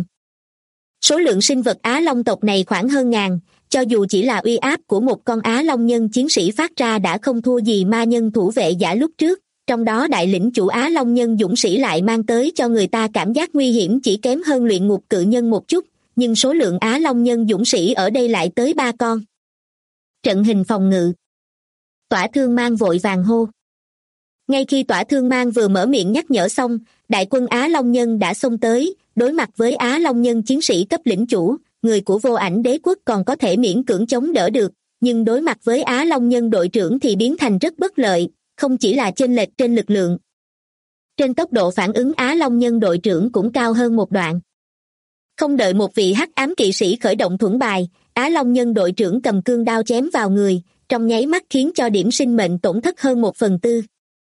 Số lượng sinh vật Á Long tộc này khoảng hơn ngàn, cho dù chỉ là uy áp của một con Á Long nhân chiến sĩ phát ra đã không thua gì ma nhân thủ vệ giả lúc trước, trong đó đại lĩnh chủ Á Long nhân dũng sĩ lại mang tới cho người ta cảm giác nguy hiểm chỉ kém hơn luyện ngục cự nhân một chút, nhưng số lượng Á Long nhân dũng sĩ ở đây lại tới 3 con. Trận hình phòng ngự. Tỏa Thương Mang vội vàng hô. Ngay khi Tỏa Thương Mang vừa mở miệng nhắc nhở xong, đại quân Á Long nhân đã xông tới, đối mặt với Á Long nhân chiến sĩ cấp lĩnh chủ, người của Vô Ảnh Đế Quốc còn có thể miễn cưỡng chống đỡ được, nhưng đối mặt với Á Long nhân đội trưởng thì biến thành rất bất lợi, không chỉ là chênh lệch trên lực lượng. Trên tốc độ phản ứng Á Long nhân đội trưởng cũng cao hơn một đoạn. Không đợi một vị hắc ám kỵ sĩ khởi động thuẫn bài, Á Long nhân đội trưởng cầm cương đao chém vào người, trong nháy mắt khiến cho điểm sinh mệnh tổn thất hơn 1/4.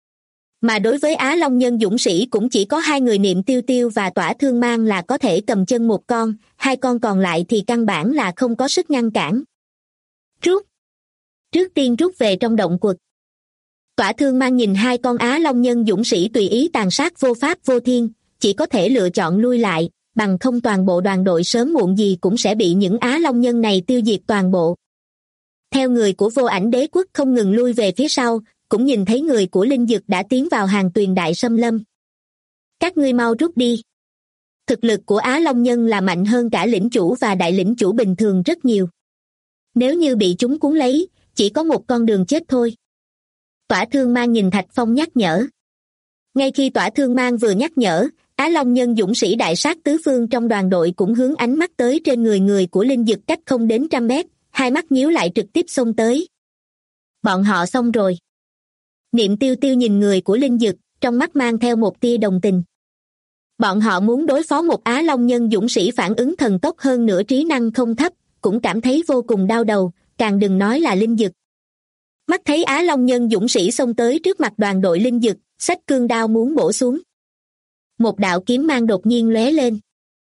Mà đối với Á Long nhân dũng sĩ cũng chỉ có 2 người Niệm Tiêu Tiêu và Tỏa Thương Mang là có thể cầm chân một con, 2 con còn lại thì căn bản là không có sức ngăn cản. Rút. Trước tiên rút về trong động quật. Tỏa Thương Mang nhìn 2 con Á Long nhân dũng sĩ tùy ý tàn sát vô pháp vô thiên, chỉ có thể lựa chọn lui lại, bằng không toàn bộ đoàn đội sớm muộn gì cũng sẽ bị những Á Long nhân này tiêu diệt toàn bộ. Theo người của Vô Ảnh Đế Quốc không ngừng lui về phía sau, cũng nhìn thấy người của Linh Dực đã tiến vào hàng tuyền đại xâm lâm. Các ngươi mau rút đi. Thực lực của Á Long nhân là mạnh hơn cả lĩnh chủ và đại lĩnh chủ bình thường rất nhiều. Nếu như bị chúng cuốn lấy, chỉ có một con đường chết thôi. Tỏa Thương Mang nhìn Thạch Phong nhắc nhở. Ngay khi Tỏa Thương Mang vừa nhắc nhở, Á Long nhân dũng sĩ đại sát tứ phương trong đoàn đội cũng hướng ánh mắt tới trên người của Linh Dực cách không đến 100 mét, hai mắt nhíu lại trực tiếp xông tới. Bọn họ xong rồi. Niệm Tiêu Tiêu nhìn người của Linh Dực, trong mắt mang theo một tia đồng tình. Bọn họ muốn đối phó một Á Long nhân dũng sĩ phản ứng thần tốc hơn nữa trí năng không thấp, cũng cảm thấy vô cùng đau đầu, càng đừng nói là Linh Dực. Mắt thấy Á Long nhân dũng sĩ xông tới trước mặt đoàn đội Linh Dực, xách cương đao muốn bổ xuống. Một đạo kiếm mang đột nhiên lóe lên.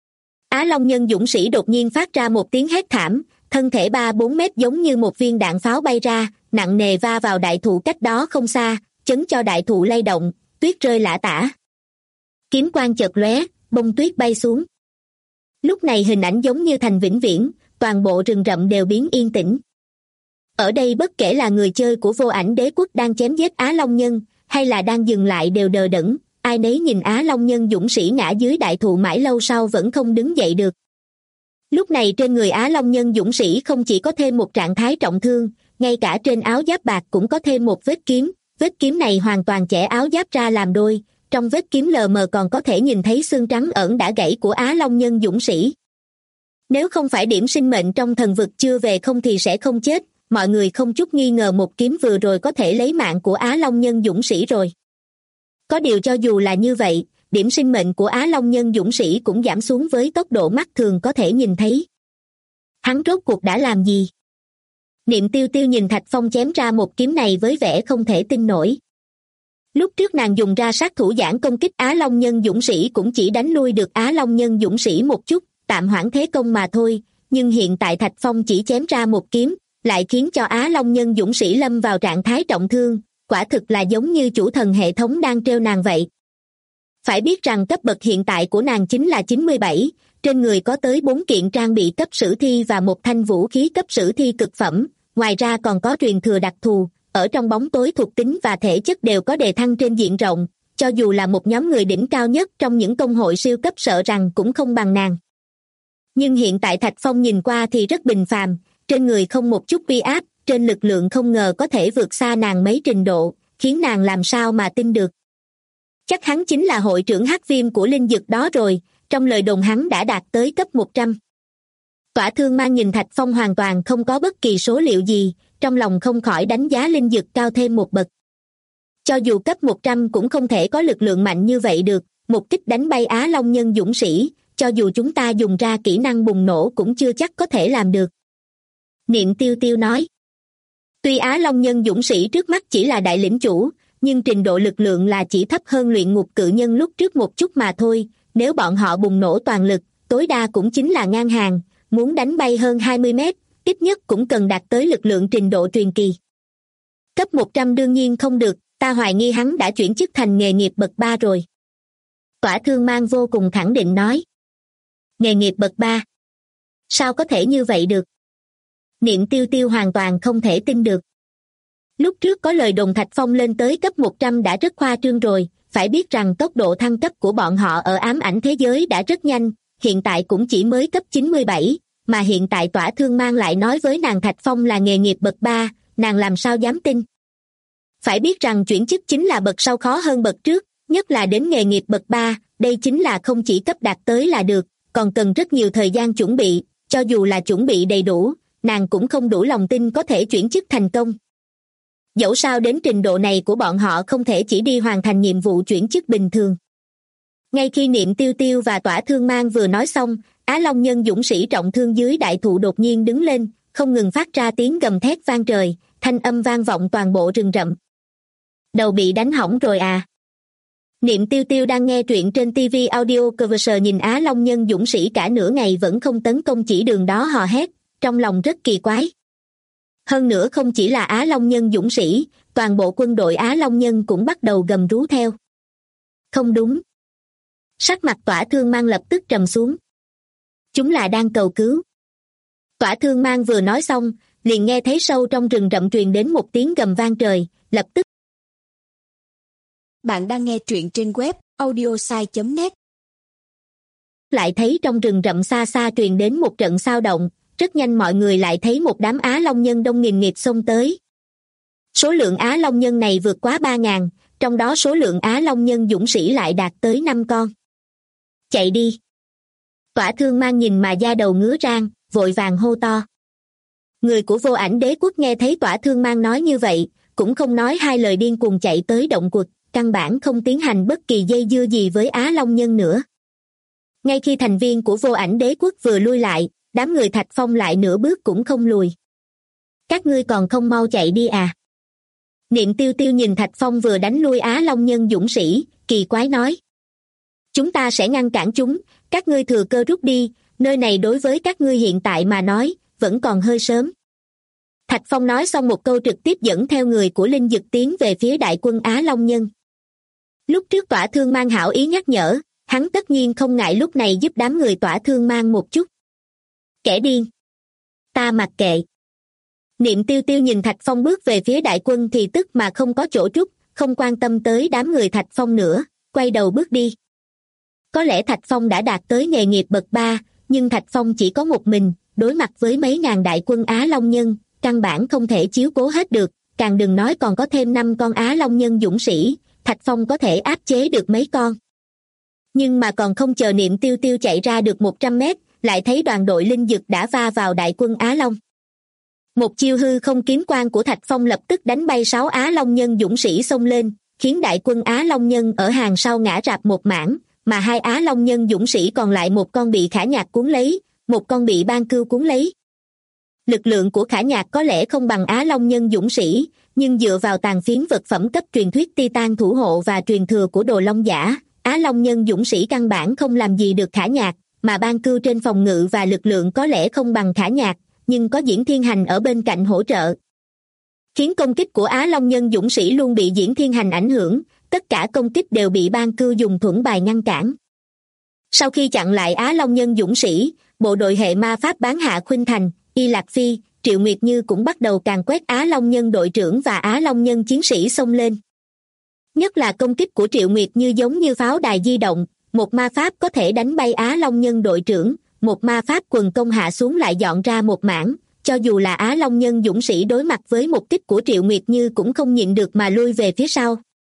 Á Long nhân dũng sĩ đột nhiên phát ra một tiếng hét thảm, thân thể 3-4 mét giống như một viên đạn pháo bay ra, nặng nề va vào đại thụ cách đó không xa, chấn cho đại thụ lay động, tuyết rơi lả tả. Kiếm quang chợt lóe, bông tuyết bay xuống. Lúc này hình ảnh giống như thành vĩnh viễn, toàn bộ rừng rậm đều biến yên tĩnh. Ở đây bất kể là người chơi của Vô Ảnh Đế Quốc đang chém giết Á Long nhân, hay là đang dừng lại đều đờ đẫn, ai nấy nhìn Á Long nhân dũng sĩ ngã dưới đại thụ mãi lâu sau vẫn không đứng dậy được. Lúc này trên người Á Long nhân dũng sĩ không chỉ có thêm một trạng thái trọng thương, ngay cả trên áo giáp bạc cũng có thêm một vết kiếm này hoàn toàn chẻ áo giáp ra làm đôi, trong vết kiếm lờ mờ còn có thể nhìn thấy xương trắng ẩn đã gãy của Á Long nhân dũng sĩ. Nếu không phải điểm sinh mệnh trong thần vực chưa về không thì sẽ không chết, mọi người không chút nghi ngờ một kiếm vừa rồi có thể lấy mạng của Á Long nhân dũng sĩ rồi. Có điều cho dù là như vậy, điểm sinh mệnh của Á Long nhân dũng sĩ cũng giảm xuống với tốc độ mắt thường có thể nhìn thấy. Hắn rốt cuộc đã làm gì? Niệm Tiêu Tiêu nhìn Thạch Phong chém ra một kiếm này với vẻ không thể tin nổi. Lúc trước nàng dùng ra sát thủ giảng công kích Á Long nhân dũng sĩ cũng chỉ đánh lui được Á Long nhân dũng sĩ một chút, tạm hoãn thế công mà thôi, nhưng hiện tại Thạch Phong chỉ chém ra một kiếm, lại khiến cho Á Long nhân dũng sĩ lâm vào trạng thái trọng thương, quả thực là giống như chủ thần hệ thống đang trêu nàng vậy. Phải biết rằng cấp bậc hiện tại của nàng chính là 97, trên người có tới 4 kiện trang bị cấp sử thi và một thanh vũ khí cấp sử thi cực phẩm, ngoài ra còn có truyền thừa đặc thù, ở trong bóng tối thuộc tính và thể chất đều có đề thăng trên diện rộng, cho dù là một nhóm người đỉnh cao nhất trong những công hội siêu cấp sợ rằng cũng không bằng nàng. Nhưng hiện tại Thạch Phong nhìn qua thì rất bình phàm, trên người không một chút uy áp, trên lực lượng không ngờ có thể vượt xa nàng mấy trình độ, khiến nàng làm sao mà tin được. Chắc hắn chính là hội trưởng hắc viêm của Linh Dực đó rồi, trong lời đồn hắn đã đạt tới cấp 100. Tỏa Thương Mang nhìn Thạch Phong hoàn toàn không có bất kỳ số liệu gì, trong lòng không khỏi đánh giá Linh Dực cao thêm một bậc. Cho dù cấp 100 cũng không thể có lực lượng mạnh như vậy được, một kích đánh bay Á Long nhân dũng sĩ, cho dù chúng ta dùng ra kỹ năng bùng nổ cũng chưa chắc có thể làm được. Niệm Tiêu Tiêu nói. Tuy Á Long nhân dũng sĩ trước mắt chỉ là đại lĩnh chủ, nhưng trình độ lực lượng là chỉ thấp hơn luyện ngục cự nhân lúc trước một chút mà thôi, nếu bọn họ bùng nổ toàn lực, tối đa cũng chính là ngang hàng, muốn đánh bay hơn 20 mét, ít nhất cũng cần đạt tới lực lượng trình độ truyền kỳ. Cấp 100 đương nhiên không được, ta hoài nghi hắn đã chuyển chức thành nghề nghiệp bậc 3 rồi. Tỏa Thương Mang vô cùng khẳng định nói. Nghề nghiệp bậc 3? Sao có thể như vậy được? Niệm Tiêu Tiêu hoàn toàn không thể tin được. Lúc trước có lời đồn Thạch Phong lên tới cấp 100 đã rất khoa trương rồi, phải biết rằng tốc độ thăng cấp của bọn họ ở ám ảnh thế giới đã rất nhanh, hiện tại cũng chỉ mới cấp 97, mà hiện tại Tỏa Thương Mang lại nói với nàng Thạch Phong là nghề nghiệp bậc 3, nàng làm sao dám tin. Phải biết rằng chuyển chức chính là bậc sau khó hơn bậc trước, nhất là đến nghề nghiệp bậc 3, đây chính là không chỉ cấp đạt tới là được, còn cần rất nhiều thời gian chuẩn bị, cho dù là chuẩn bị đầy đủ, nàng cũng không đủ lòng tin có thể chuyển chức thành công. Dẫu sao đến trình độ này của bọn họ không thể chỉ đi hoàn thành nhiệm vụ chuyển chức bình thường. Ngay khi Niệm Tiêu Tiêu và Tỏa Thương Mang vừa nói xong, Á Long Nhân dũng sĩ trọng thương dưới đại thụ đột nhiên đứng lên, không ngừng phát ra tiếng gầm thét vang trời, thanh âm vang vọng toàn bộ rừng rậm. Đầu bị đánh hỏng rồi à? Niệm Tiêu Tiêu đang nghe truyện trên TV Audio Coverser nhìn Á Long Nhân dũng sĩ cả nửa ngày vẫn không tấn công chỉ đường đó hò hét, trong lòng rất kỳ quái. Hơn nữa không chỉ là Á Long Nhân dũng sĩ, toàn bộ quân đội Á Long Nhân cũng bắt đầu gầm rú theo. Không đúng. Sắc mặt Tỏa Thương Mang lập tức trầm xuống. Chúng là đang cầu cứu. Tỏa Thương Mang vừa nói xong, liền nghe thấy sâu trong rừng rậm truyền đến một tiếng gầm vang trời, lập tức. Bạn đang nghe truyện trên web audiosai.net. Lại thấy trong rừng rậm xa xa truyền đến một trận xao động, rất nhanh mọi người lại thấy một đám Á Long Nhân đông nghìn nghịt xông tới. Số lượng Á Long Nhân này vượt quá 3.000, trong đó số lượng Á Long Nhân dũng sĩ lại đạt tới 5 con. Chạy đi! Tỏa Thương Mang nhìn mà da đầu ngứa rang, vội vàng hô to. Người của Vô Ảnh Đế Quốc nghe thấy Tỏa Thương Mang nói như vậy, cũng không nói hai lời điên cuồng chạy tới động quật, căn bản không tiến hành bất kỳ dây dưa gì với Á Long Nhân nữa. Ngay khi thành viên của Vô Ảnh Đế Quốc vừa lui lại, đám người Thạch Phong lại nửa bước cũng không lùi. Các ngươi còn không mau chạy đi à? Niệm Tiêu Tiêu nhìn Thạch Phong vừa đánh lui Á Long Nhân dũng sĩ, kỳ quái nói. Chúng ta sẽ ngăn cản chúng, các ngươi thừa cơ rút đi, nơi này đối với các ngươi hiện tại mà nói, vẫn còn hơi sớm. Thạch Phong nói xong một câu trực tiếp dẫn theo người của Linh Dực tiến về phía đại quân Á Long Nhân. Lúc trước Tỏa Thương Mang hảo ý nhắc nhở, hắn tất nhiên không ngại lúc này giúp đám người Tỏa Thương Mang một chút. Kẻ điên! Ta mặc kệ! Niệm Tiêu Tiêu nhìn Thạch Phong bước về phía đại quân thì tức mà không có chỗ rút, không quan tâm tới đám người Thạch Phong nữa, quay đầu bước đi. Có lẽ Thạch Phong đã đạt tới nghề nghiệp bậc 3, nhưng Thạch Phong chỉ có một mình, đối mặt với mấy ngàn đại quân Á Long Nhân, căn bản không thể chiếu cố hết được, càng đừng nói còn có thêm 5 con Á Long Nhân dũng sĩ, Thạch Phong có thể áp chế được mấy con. Nhưng mà còn không chờ Niệm Tiêu Tiêu chạy ra được 100 mét, lại thấy đoàn đội Linh Dực đã va vào đại quân Á Long. Một chiêu hư không kiếm quang của Thạch Phong lập tức đánh bay 6 Á Long Nhân dũng sĩ xông lên, khiến đại quân Á Long Nhân ở hàng sau ngã rạp một mảng, mà 2 Á Long Nhân dũng sĩ còn lại một con bị Khả Nhạc cuốn lấy, một con bị Ban Cưu cuốn lấy. Lực lượng của Khả Nhạc có lẽ không bằng Á Long Nhân dũng sĩ, nhưng dựa vào tàn phiến vật phẩm cấp truyền thuyết Titan thủ hộ và truyền thừa của Đồ Long Giả, Á Long Nhân dũng sĩ căn bản không làm gì được Khả Nhạc, mà Ban Cưu trên phòng ngự và lực lượng có lẽ không bằng Khả Nhạc, nhưng có Diễn Thiên Hành ở bên cạnh hỗ trợ, khiến công kích của Á Long Nhân dũng sĩ luôn bị Diễn Thiên Hành ảnh hưởng, tất cả công kích đều bị Ban Cưu dùng thuẫn bài ngăn cản. Sau khi chặn lại Á Long Nhân dũng sĩ, bộ đội hệ ma pháp bán hạ Khuynh Thành, Y Lạc Phi, Triệu Nguyệt Như cũng bắt đầu càn quét Á Long Nhân đội trưởng và Á Long Nhân chiến sĩ xông lên. Nhất là công kích của Triệu Nguyệt Như giống như pháo đài di động, một ma pháp có thể đánh bay Á Long Nhân đội trưởng, một ma pháp quần công hạ xuống lại dọn ra một mảng, cho dù là Á Long Nhân dũng sĩ đối mặt với một kích của Triệu Nguyệt Như cũng không nhịn được mà lui về phía sau.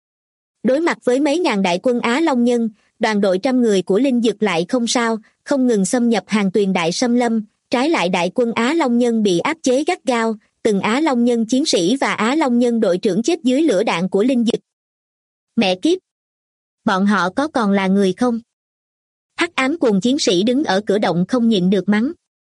Đối mặt với mấy ngàn đại quân Á Long Nhân, đoàn đội 100 người của Linh Dực lại không sao, không ngừng xâm nhập hàng tuyền đại xâm lâm, trái lại đại quân Á Long Nhân bị áp chế gắt gao, từng Á Long Nhân chiến sĩ và Á Long Nhân đội trưởng chết dưới lửa đạn của Linh Dực. Mẹ kiếp! Bọn họ có còn là người không? Hắc ám cuồng chiến sĩ đứng ở cửa động không nhịn được mắng.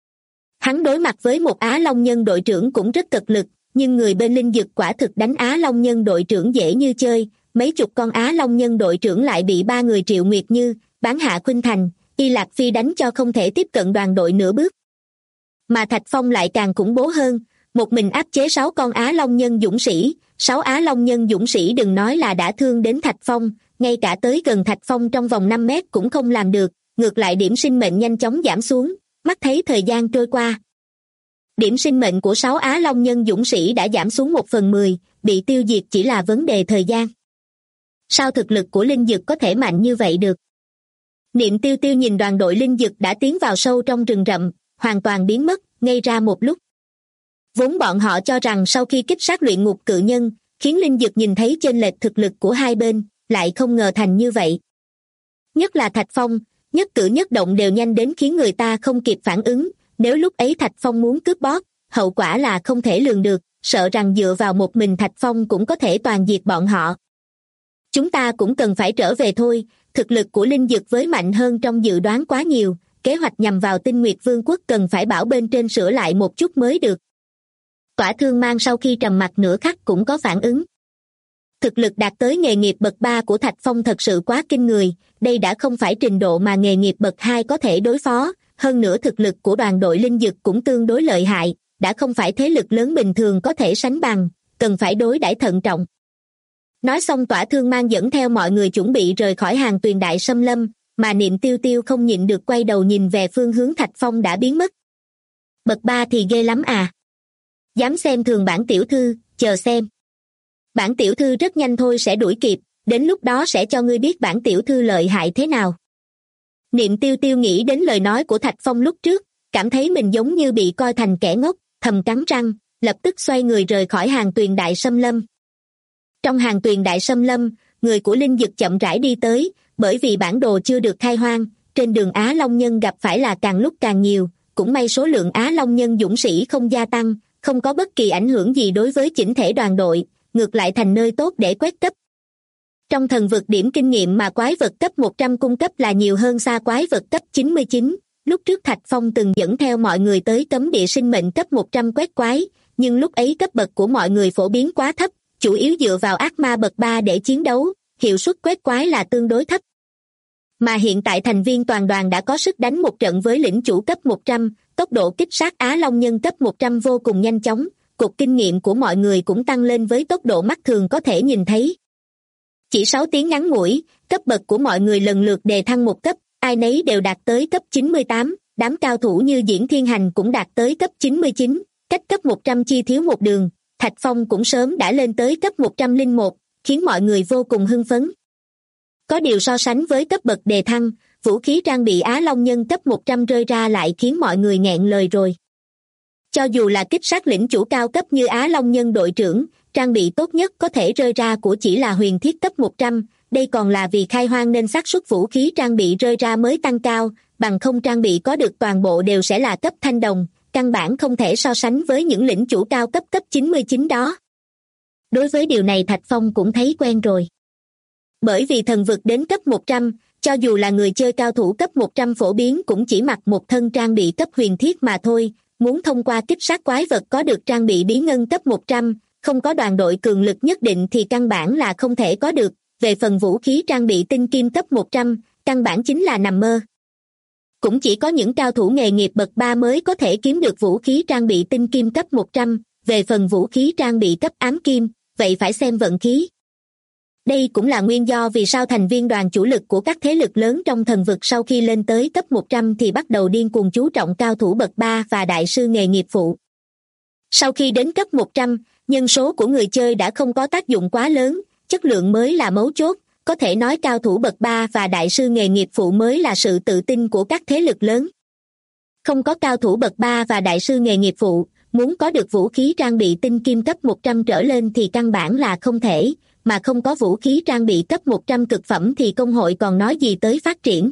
Hắn đối mặt với một Á Long Nhân đội trưởng cũng rất cực lực, nhưng người bên Linh Dực quả thực đánh Á Long Nhân đội trưởng dễ như chơi, mấy chục con Á Long Nhân đội trưởng lại bị 3 người Triệu Nguyệt Như, bán hạ Khuynh Thành, Y Lạc Phi đánh cho không thể tiếp cận đoàn đội nửa bước. Mà Thạch Phong lại càng khủng bố hơn, một mình áp chế 6 con Á Long Nhân dũng sĩ, 6 Á Long Nhân dũng sĩ đừng nói là đã thương đến Thạch Phong, ngay cả tới gần Thạch Phong trong vòng 5 mét cũng không làm được, ngược lại điểm sinh mệnh nhanh chóng giảm xuống, mắt thấy thời gian trôi qua. Điểm sinh mệnh của 6 Á Long Nhân dũng sĩ đã giảm xuống 1/10, bị tiêu diệt chỉ là vấn đề thời gian. Sao thực lực của linh dực có thể mạnh như vậy được? Niệm Tiêu Tiêu nhìn đoàn đội linh dực đã tiến vào sâu trong rừng rậm, hoàn toàn biến mất, ngây ra một lúc. Vốn bọn họ cho rằng sau khi kích sát luyện ngục cự nhân, khiến linh dực nhìn thấy chênh lệch thực lực của hai bên, lại không ngờ thành như vậy. Nhất là Thạch Phong, nhất cử nhất động đều nhanh đến khiến người ta không kịp phản ứng, nếu lúc ấy Thạch Phong muốn cướp bóp, hậu quả là không thể lường được, sợ rằng dựa vào một mình Thạch Phong cũng có thể toàn diệt bọn họ. Chúng ta cũng cần phải trở về thôi, thực lực của linh dực với mạnh hơn trong dự đoán quá nhiều, kế hoạch nhằm vào Tinh Nguyệt Vương quốc cần phải bảo bên trên sửa lại một chút mới được. Tỏa Thương Mang sau khi trầm mặc nửa khắc cũng có phản ứng. Thực lực đạt tới nghề nghiệp bậc 3 của Thạch Phong thật sự quá kinh người, đây đã không phải trình độ mà nghề nghiệp bậc 2 có thể đối phó, hơn nữa thực lực của đoàn đội linh dực cũng tương đối lợi hại, đã không phải thế lực lớn bình thường có thể sánh bằng, cần phải đối đãi thận trọng. Nói xong Tỏa Thương Mang dẫn theo mọi người chuẩn bị rời khỏi hàng tuyền đại xâm lâm, mà Niệm Tiêu Tiêu không nhịn được quay đầu nhìn về phương hướng Thạch Phong đã biến mất. Bậc 3 thì ghê lắm à? Dám xem thường bản tiểu thư, chờ xem. Bản tiểu thư rất nhanh thôi sẽ đuổi kịp, đến lúc đó sẽ cho ngươi biết bản tiểu thư lợi hại thế nào. Niệm Tiêu Tiêu nghĩ đến lời nói của Thạch Phong lúc trước, cảm thấy mình giống như bị coi thành kẻ ngốc, thầm cắn răng, lập tức xoay người rời khỏi hàng tuyền đại xâm lâm. Trong hàng tuyền đại xâm lâm, người của linh dực chậm rãi đi tới, bởi vì bản đồ chưa được khai hoang, trên đường Á Long Nhân gặp phải là càng lúc càng nhiều, cũng may số lượng Á Long Nhân dũng sĩ không gia tăng, không có bất kỳ ảnh hưởng gì đối với chỉnh thể đoàn đội, ngược lại thành nơi tốt để quét cấp. Trong thần vực điểm kinh nghiệm mà quái vật cấp 100 cung cấp là nhiều hơn xa quái vật cấp 99, lúc trước Thạch Phong từng dẫn theo mọi người tới cấm địa sinh mệnh cấp 100 quét quái, nhưng lúc ấy cấp bậc của mọi người phổ biến quá thấp, chủ yếu dựa vào ác ma bậc 3 để chiến đấu, hiệu suất quét quái là tương đối thấp. Mà hiện tại thành viên toàn đoàn đã có sức đánh một trận với lĩnh chủ cấp 100, tốc độ kích sát Á Long Nhân cấp 100 vô cùng nhanh chóng, cục kinh nghiệm của mọi người cũng tăng lên với tốc độ mắt thường có thể nhìn thấy. Chỉ 6 tiếng ngắn ngủi, cấp bậc của mọi người lần lượt đề thăng một cấp, ai nấy đều đạt tới cấp 98, đám cao thủ như Diễn Thiên Hành cũng đạt tới cấp 99, cách cấp 100 chi thiếu một đường, Thạch Phong cũng sớm đã lên tới cấp 101, khiến mọi người vô cùng hưng phấn. Có điều so sánh với cấp bậc đề thăng, vũ khí trang bị Á Long Nhân cấp 100 rơi ra lại khiến mọi người nghẹn lời rồi. Cho dù là kích sát lĩnh chủ cao cấp như Á Long Nhân đội trưởng, trang bị tốt nhất có thể rơi ra của chỉ là huyền thiết cấp 100, đây còn là vì khai hoang nên xác suất vũ khí trang bị rơi ra mới tăng cao, bằng không trang bị có được toàn bộ đều sẽ là cấp thanh đồng, căn bản không thể so sánh với những lĩnh chủ cao cấp cấp 99 đó. Đối với điều này Thạch Phong cũng thấy quen rồi. Bởi vì thần vực đến cấp 100, cho dù là người chơi cao thủ cấp 100 phổ biến cũng chỉ mặc một thân trang bị cấp huyền thiết mà thôi, muốn thông qua kích sát quái vật có được trang bị bí ngân cấp 100, không có đoàn đội cường lực nhất định thì căn bản là không thể có được, về phần vũ khí trang bị tinh kim cấp 100, căn bản chính là nằm mơ. Cũng chỉ có những cao thủ nghề nghiệp bậc 3 mới có thể kiếm được vũ khí trang bị tinh kim cấp 100, về phần vũ khí trang bị cấp ám kim, vậy phải xem vận khí. Đây cũng là nguyên do vì sao thành viên đoàn chủ lực của các thế lực lớn trong thần vực sau khi lên tới cấp 100 thì bắt đầu điên cuồng chú trọng cao thủ bậc 3 và đại sư nghề nghiệp phụ. Sau khi đến cấp 100, nhân số của người chơi đã không có tác dụng quá lớn, chất lượng mới là mấu chốt, có thể nói cao thủ bậc 3 và đại sư nghề nghiệp phụ mới là sự tự tin của các thế lực lớn. Không có cao thủ bậc 3 và đại sư nghề nghiệp phụ, muốn có được vũ khí trang bị tinh kim cấp 100 trở lên thì căn bản là không thể, mà không có vũ khí trang bị cấp 100 cực phẩm thì công hội còn nói gì tới phát triển.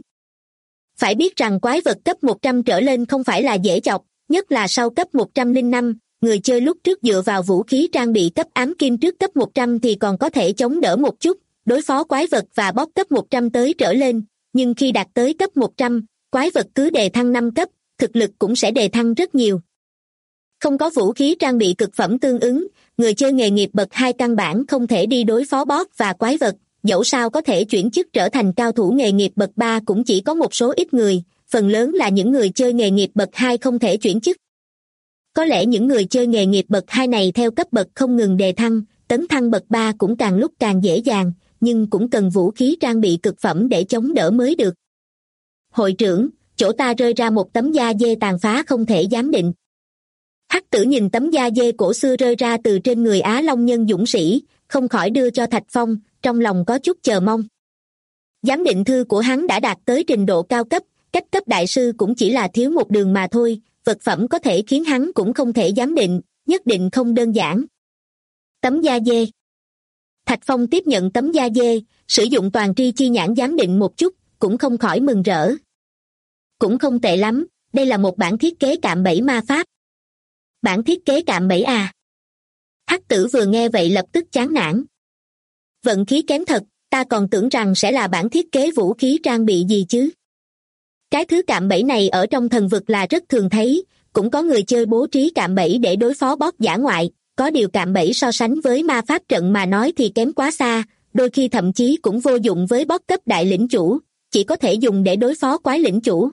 Phải biết rằng quái vật cấp 100 trở lên không phải là dễ chọc, nhất là sau cấp 105, người chơi lúc trước dựa vào vũ khí trang bị cấp ám kim trước cấp 100 thì còn có thể chống đỡ một chút, đối phó quái vật và boss cấp 100 tới trở lên, nhưng khi đạt tới cấp 100, quái vật cứ đề thăng 5 cấp, thực lực cũng sẽ đề thăng rất nhiều. Không có vũ khí trang bị cực phẩm tương ứng, người chơi nghề nghiệp bậc 2 căn bản không thể đi đối phó boss và quái vật, dẫu sao có thể chuyển chức trở thành cao thủ nghề nghiệp bậc 3 cũng chỉ có một số ít người, phần lớn là những người chơi nghề nghiệp bậc 2 không thể chuyển chức. Có lẽ những người chơi nghề nghiệp bậc 2 này theo cấp bậc không ngừng đề thăng, tấn thăng bậc 3 cũng càng lúc càng dễ dàng, nhưng cũng cần vũ khí trang bị cực phẩm để chống đỡ mới được. Hội trưởng, chỗ ta rơi ra một tấm da dê tàn phá không thể giám định. Hắc Tử nhìn tấm da dê cổ xưa rơi ra từ trên người Á Long nhân dũng sĩ, không khỏi đưa cho Thạch Phong, trong lòng có chút chờ mong. Giám định thư của hắn đã đạt tới trình độ cao cấp, cách cấp đại sư cũng chỉ là thiếu một đường mà thôi, vật phẩm có thể khiến hắn cũng không thể giám định, nhất định không đơn giản. Tấm da dê. Thạch Phong tiếp nhận tấm da dê, sử dụng toàn tri chi nhãn giám định một chút, cũng không khỏi mừng rỡ. Cũng không tệ lắm, đây là một bản thiết kế cạm bẫy ma pháp. Bản thiết kế cạm bẫy à? Hắc Tử vừa nghe vậy lập tức chán nản. Vận khí kém thật, ta còn tưởng rằng sẽ là bản thiết kế vũ khí trang bị gì chứ. Cái thứ cạm bẫy này ở trong thần vực là rất thường thấy, cũng có người chơi bố trí cạm bẫy để đối phó boss dã ngoại, có điều cạm bẫy so sánh với ma pháp trận mà nói thì kém quá xa, đôi khi thậm chí cũng vô dụng với boss cấp đại lĩnh chủ, chỉ có thể dùng để đối phó quái lĩnh chủ.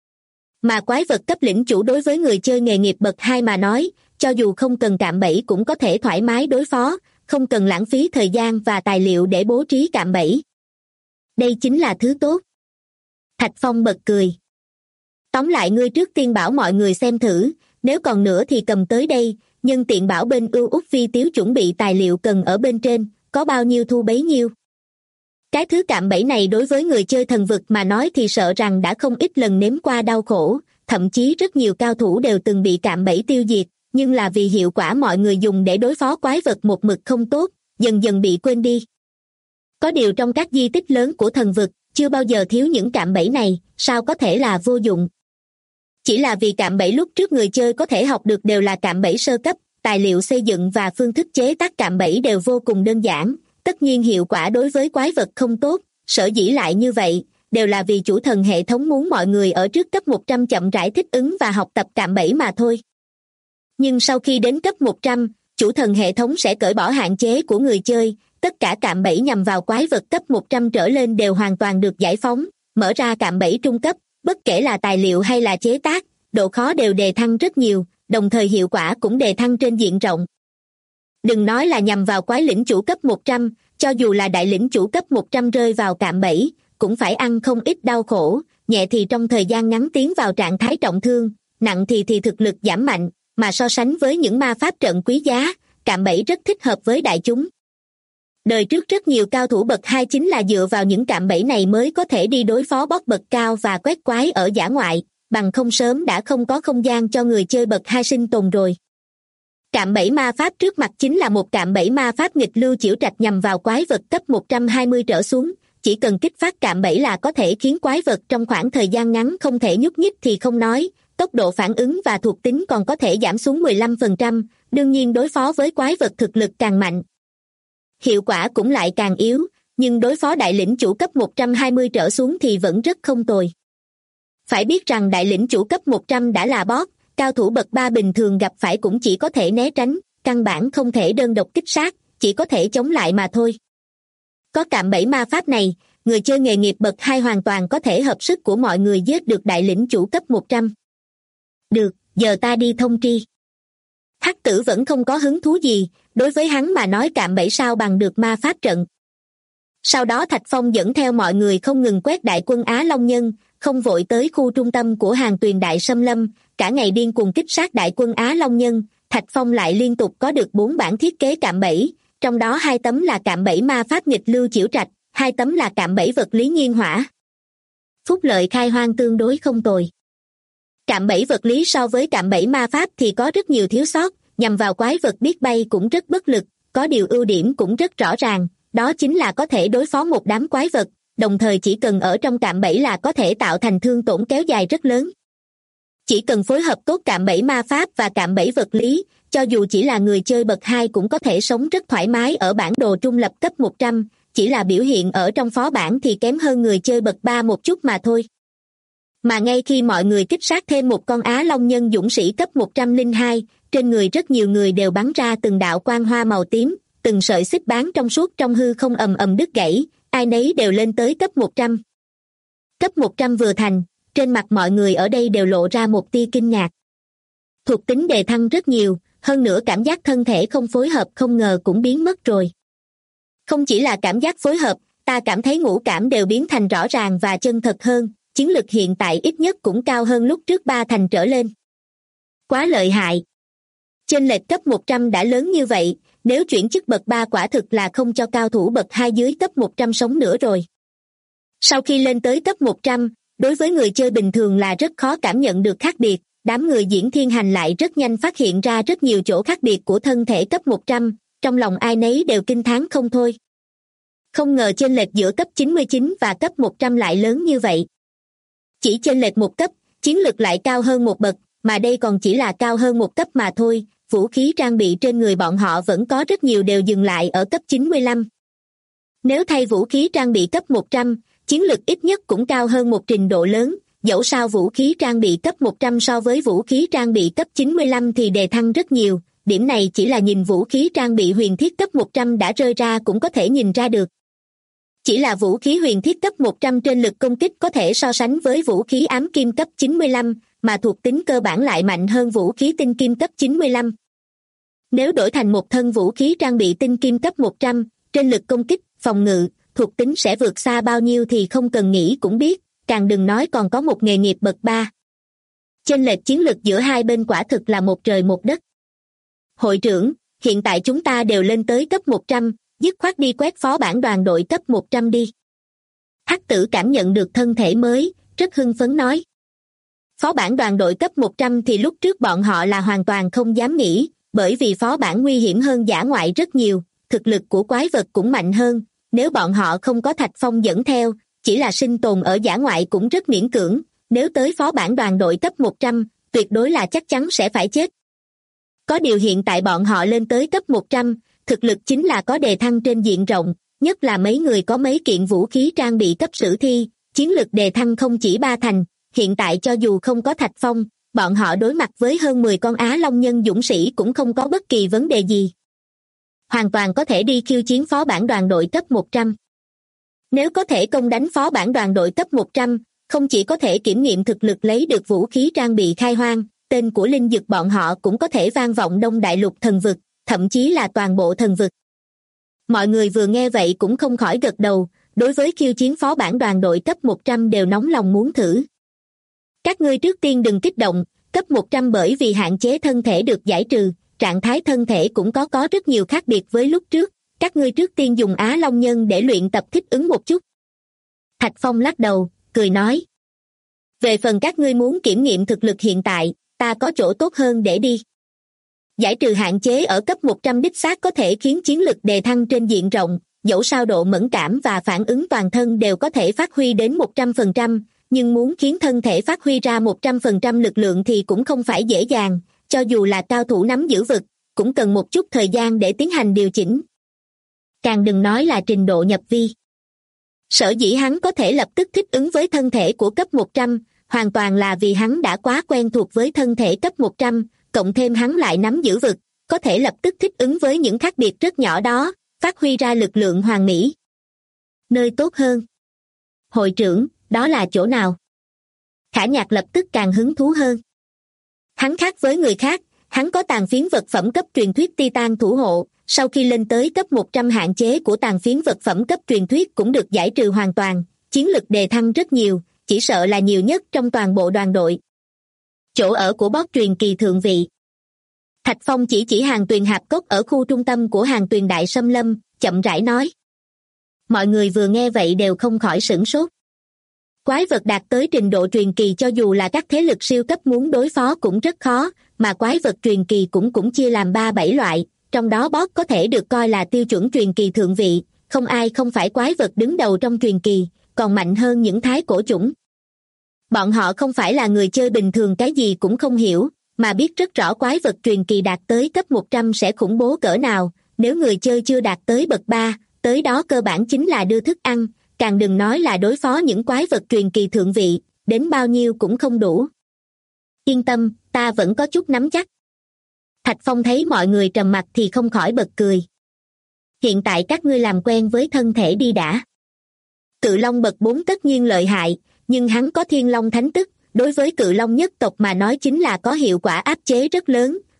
Mà quái vật cấp lĩnh chủ đối với người chơi nghề nghiệp bậc 2 mà nói, cho dù không cần cạm bẫy cũng có thể thoải mái đối phó, không cần lãng phí thời gian và tài liệu để bố trí cạm bẫy. Đây chính là thứ tốt. Thạch Phong bật cười. Tóm lại ngươi trước tiên bảo mọi người xem thử, nếu còn nữa thì cầm tới đây, nhân tiện bảo bên ưu út vi tiếu chuẩn bị tài liệu cần ở bên trên, có bao nhiêu thu bấy nhiêu. Cái thứ cạm bẫy này đối với người chơi thần vực mà nói thì sợ rằng đã không ít lần nếm qua đau khổ, thậm chí rất nhiều cao thủ đều từng bị cạm bẫy tiêu diệt, nhưng là vì hiệu quả mọi người dùng để đối phó quái vật một mực không tốt, dần dần bị quên đi. Có điều trong các di tích lớn của thần vực, chưa bao giờ thiếu những cạm bẫy này, sao có thể là vô dụng. Chỉ là vì cạm bẫy lúc trước người chơi có thể học được đều là cạm bẫy sơ cấp, tài liệu xây dựng và phương thức chế tác cạm bẫy đều vô cùng đơn giản, tất nhiên hiệu quả đối với quái vật không tốt, sở dĩ lại như vậy, đều là vì chủ thần hệ thống muốn mọi người ở trước cấp 100 chậm rãi thích ứng và học tập cạm bẫy mà thôi. Nhưng sau khi đến cấp 100, chủ thần hệ thống sẽ cởi bỏ hạn chế của người chơi, tất cả cạm bẫy nhằm vào quái vật cấp 100 trở lên đều hoàn toàn được giải phóng, mở ra cạm bẫy trung cấp, bất kể là tài liệu hay là chế tác, độ khó đều đề thăng rất nhiều, đồng thời hiệu quả cũng đề thăng trên diện rộng. Đừng nói là nhằm vào quái lĩnh chủ cấp 100, cho dù là đại lĩnh chủ cấp 100 rơi vào cạm bẫy, cũng phải ăn không ít đau khổ, nhẹ thì trong thời gian ngắn tiến vào trạng thái trọng thương, nặng thì thực lực giảm mạnh, mà so sánh với những ma pháp trận quý giá, cạm bẫy rất thích hợp với đại chúng. Đời trước rất nhiều cao thủ bậc 2 chính là dựa vào những cạm bẫy này mới có thể đi đối phó boss bậc cao và quét quái ở dã ngoại, bằng không sớm đã không có không gian cho người chơi bậc 2 sinh tồn rồi. Cạm bẫy ma pháp trước mặt chính là một cạm bẫy ma pháp nghịch lưu chiểu trạch nhằm vào quái vật cấp 120 trở xuống, chỉ cần kích phát cạm bẫy là có thể khiến quái vật trong khoảng thời gian ngắn không thể nhúc nhích thì không nói, tốc độ phản ứng và thuộc tính còn có thể giảm xuống 15%, đương nhiên đối phó với quái vật thực lực càng mạnh, hiệu quả cũng lại càng yếu, nhưng đối phó đại lĩnh chủ cấp 120 trở xuống thì vẫn rất không tồi. Phải biết rằng đại lĩnh chủ cấp 100 đã là boss, cao thủ bậc 3 bình thường gặp phải cũng chỉ có thể né tránh, căn bản không thể đơn độc kích sát, chỉ có thể chống lại mà thôi. Có cạm bẫy ma pháp này, người chơi nghề nghiệp bậc 2 hoàn toàn có thể hợp sức của mọi người giết được đại lĩnh chủ cấp 100. Được, giờ ta đi thông tri. Hắc Tử vẫn không có hứng thú gì, đối với hắn mà nói cạm bẫy sao bằng được ma pháp trận. Sau đó Thạch Phong dẫn theo mọi người không ngừng quét đại quân Á Long Nhân, không vội tới khu trung tâm của hàng tuyền đại xâm lâm, cả ngày điên cuồng kích sát đại quân Á Long Nhân. Thạch Phong lại liên tục có được 4 bản thiết kế cạm bẫy, trong đó 2 tấm là cạm bẫy ma pháp nghịch lưu chiểu trạch, 2 tấm là cạm bẫy vật lý nhiên hỏa. Phúc lợi khai hoang tương đối không tồi. Cạm bẫy vật lý so với cạm bẫy ma pháp thì có rất nhiều thiếu sót, nhằm vào quái vật biết bay cũng rất bất lực, có điều ưu điểm cũng rất rõ ràng, đó chính là có thể đối phó một đám quái vật, đồng thời chỉ cần ở trong cạm bẫy là có thể tạo thành thương tổn kéo dài rất lớn. Chỉ cần phối hợp tốt cạm bẫy ma pháp và cạm bẫy vật lý, cho dù chỉ là người chơi bậc 2 cũng có thể sống rất thoải mái ở bản đồ trung lập cấp 100, chỉ là biểu hiện ở trong phó bản thì kém hơn người chơi bậc 3 một chút mà thôi. Mà ngay khi mọi người kích sát thêm một con Á Long Nhân dũng sĩ cấp 102, trên người rất nhiều người đều bắn ra từng đạo quang hoa màu tím, từng sợi xích bám trong suốt trong hư không ầm ầm đứt gãy, ai nấy đều lên tới cấp 100. Cấp 100 vừa thành, trên mặt mọi người ở đây đều lộ ra một tia kinh ngạc. Thuộc tính đề thăng rất nhiều, hơn nữa cảm giác thân thể không phối hợp không ngờ cũng biến mất rồi. Không chỉ là cảm giác phối hợp, ta cảm thấy ngũ cảm đều biến thành rõ ràng và chân thật hơn, chiến lực hiện tại ít nhất cũng cao hơn lúc trước 3 thành trở lên. Quá lợi hại. Chênh lệch cấp 100 đã lớn như vậy, nếu chuyển chức bậc 3 quả thực là không cho cao thủ bậc 2 dưới cấp 100 sống nữa rồi. Sau khi lên tới cấp 100, đối với người chơi bình thường là rất khó cảm nhận được khác biệt, đám người Diễn Thiên Hành lại rất nhanh phát hiện ra rất nhiều chỗ khác biệt của thân thể cấp 100, trong lòng ai nấy đều kinh thán không thôi. Không ngờ chênh lệch giữa cấp 99 và cấp 100 lại lớn như vậy. Chỉ chênh lệch một cấp, chiến lực lại cao hơn một bậc, mà đây còn chỉ là cao hơn một cấp mà thôi, vũ khí trang bị trên người bọn họ vẫn có rất nhiều đều dừng lại ở cấp 95. Nếu thay vũ khí trang bị cấp 100, chiến lực ít nhất cũng cao hơn một trình độ lớn, dẫu sao vũ khí trang bị cấp 100 so với vũ khí trang bị cấp 95 thì đề thăng rất nhiều, điểm này chỉ là nhìn vũ khí trang bị huyền thiết cấp 100 đã rơi ra cũng có thể nhìn ra được. Chỉ là vũ khí huyền thiết cấp 100 trên lực công kích có thể so sánh với vũ khí ám kim cấp 95, mà thuộc tính cơ bản lại mạnh hơn vũ khí tinh kim cấp 95. Nếu đổi thành một thân vũ khí trang bị tinh kim cấp 100, trên lực công kích, phòng ngự, thuộc tính sẽ vượt xa bao nhiêu thì không cần nghĩ cũng biết, càng đừng nói còn có một nghề nghiệp bậc 3. Chênh lệch chiến lực giữa hai bên quả thực là một trời một đất. Hội trưởng, hiện tại chúng ta đều lên tới cấp 100, dứt khoát đi quét phó bản đoàn đội cấp 100 đi. Hắc Tử cảm nhận được thân thể mới, rất hưng phấn nói. Phó bản đoàn đội cấp 100 thì lúc trước bọn họ là hoàn toàn không dám nghĩ, bởi vì phó bản nguy hiểm hơn dã ngoại rất nhiều, thực lực của quái vật cũng mạnh hơn, nếu bọn họ không có Thạch Phong dẫn theo, chỉ là sinh tồn ở dã ngoại cũng rất miễn cưỡng, nếu tới phó bản đoàn đội cấp 100, tuyệt đối là chắc chắn sẽ phải chết. Có điều hiện tại bọn họ lên tới cấp 100, thực lực chính là có đề thăng trên diện rộng, nhất là mấy người có mấy kiện vũ khí trang bị cấp sử thi, chiến lực đề thăng không chỉ 3 thành, hiện tại cho dù không có Thạch Phong, bọn họ đối mặt với hơn 10 con Á Long nhân dũng sĩ cũng không có bất kỳ vấn đề gì. Hoàn toàn có thể đi khiêu chiến phó bản đoàn đội cấp 100. Nếu có thể công đánh phó bản đoàn đội cấp 100, không chỉ có thể kiểm nghiệm thực lực lấy được vũ khí trang bị khai hoang, tên của linh dược bọn họ cũng có thể vang vọng Đông Đại Lục thần vực, thậm chí là toàn bộ thần vực. Mọi người vừa nghe vậy cũng không khỏi gật đầu, đối với khiêu chiến phó bản đoàn đội cấp 100 đều nóng lòng muốn thử. Các ngươi trước tiên đừng kích động, cấp 100 bởi vì hạn chế thân thể được giải trừ, trạng thái thân thể cũng có rất nhiều khác biệt với lúc trước, các ngươi trước tiên dùng Á Long Nhân để luyện tập thích ứng một chút. Thạch Phong lắc đầu, cười nói. Về phần các ngươi muốn kiểm nghiệm thực lực hiện tại, ta có chỗ tốt hơn để đi. Giải trừ hạn chế ở cấp 100 đích xác có thể khiến chiến lực đề thăng trên diện rộng, dẫu sao độ mẫn cảm và phản ứng toàn thân đều có thể phát huy đến 100%, nhưng muốn khiến thân thể phát huy ra 100% lực lượng thì cũng không phải dễ dàng, cho dù là cao thủ nắm giữ vực, cũng cần một chút thời gian để tiến hành điều chỉnh. Càng đừng nói là trình độ nhập vi. Sở dĩ hắn có thể lập tức thích ứng với thân thể của cấp 100, hoàn toàn là vì hắn đã quá quen thuộc với thân thể cấp 100, cộng thêm hắn lại nắm giữ vực, có thể lập tức thích ứng với những khác biệt rất nhỏ đó, phát huy ra lực lượng hoàn mỹ. Nơi tốt hơn. Hội trưởng, đó là chỗ nào? Khả Nhạc lập tức càng hứng thú hơn. Hắn khác với người khác, hắn có tàn phiến vật phẩm cấp truyền thuyết Titan thủ hộ, sau khi lên tới cấp 100 hạn chế của tàn phiến vật phẩm cấp truyền thuyết cũng được giải trừ hoàn toàn, chiến lực đề thăng rất nhiều, chỉ sợ là nhiều nhất trong toàn bộ đoàn đội. Chỗ ở của boss truyền kỳ thượng vị. Thạch Phong chỉ Hàng Tuyền Hạp Cốc ở khu trung tâm của Hàng Tuyền Đại Xâm Lâm, chậm rãi nói. Mọi người vừa nghe vậy đều không khỏi sửng sốt. Quái vật đạt tới trình độ truyền kỳ cho dù là các thế lực siêu cấp muốn đối phó cũng rất khó, mà quái vật truyền kỳ cũng chia làm 3-7 loại, trong đó boss có thể được coi là tiêu chuẩn truyền kỳ thượng vị, không ai không phải quái vật đứng đầu trong truyền kỳ, còn mạnh hơn những thái cổ chủng. Bọn họ không phải là người chơi bình thường cái gì cũng không hiểu, mà biết rất rõ quái vật truyền kỳ đạt tới cấp 100 sẽ khủng bố cỡ nào, nếu người chơi chưa đạt tới bậc 3, tới đó cơ bản chính là đưa thức ăn, càng đừng nói là đối phó những quái vật truyền kỳ thượng vị, đến bao nhiêu cũng không đủ. Yên tâm, ta vẫn có chút nắm chắc. Thạch Phong thấy mọi người trầm mặc thì không khỏi bật cười. Hiện tại các ngươi làm quen với thân thể đi đã. Cự Long bậc 4 tất nhiên lợi hại, nhưng hắn có Thiên Long Thánh Tức, đối với Cự Long nhất tộc mà nói chính là có hiệu quả áp chế rất lớn,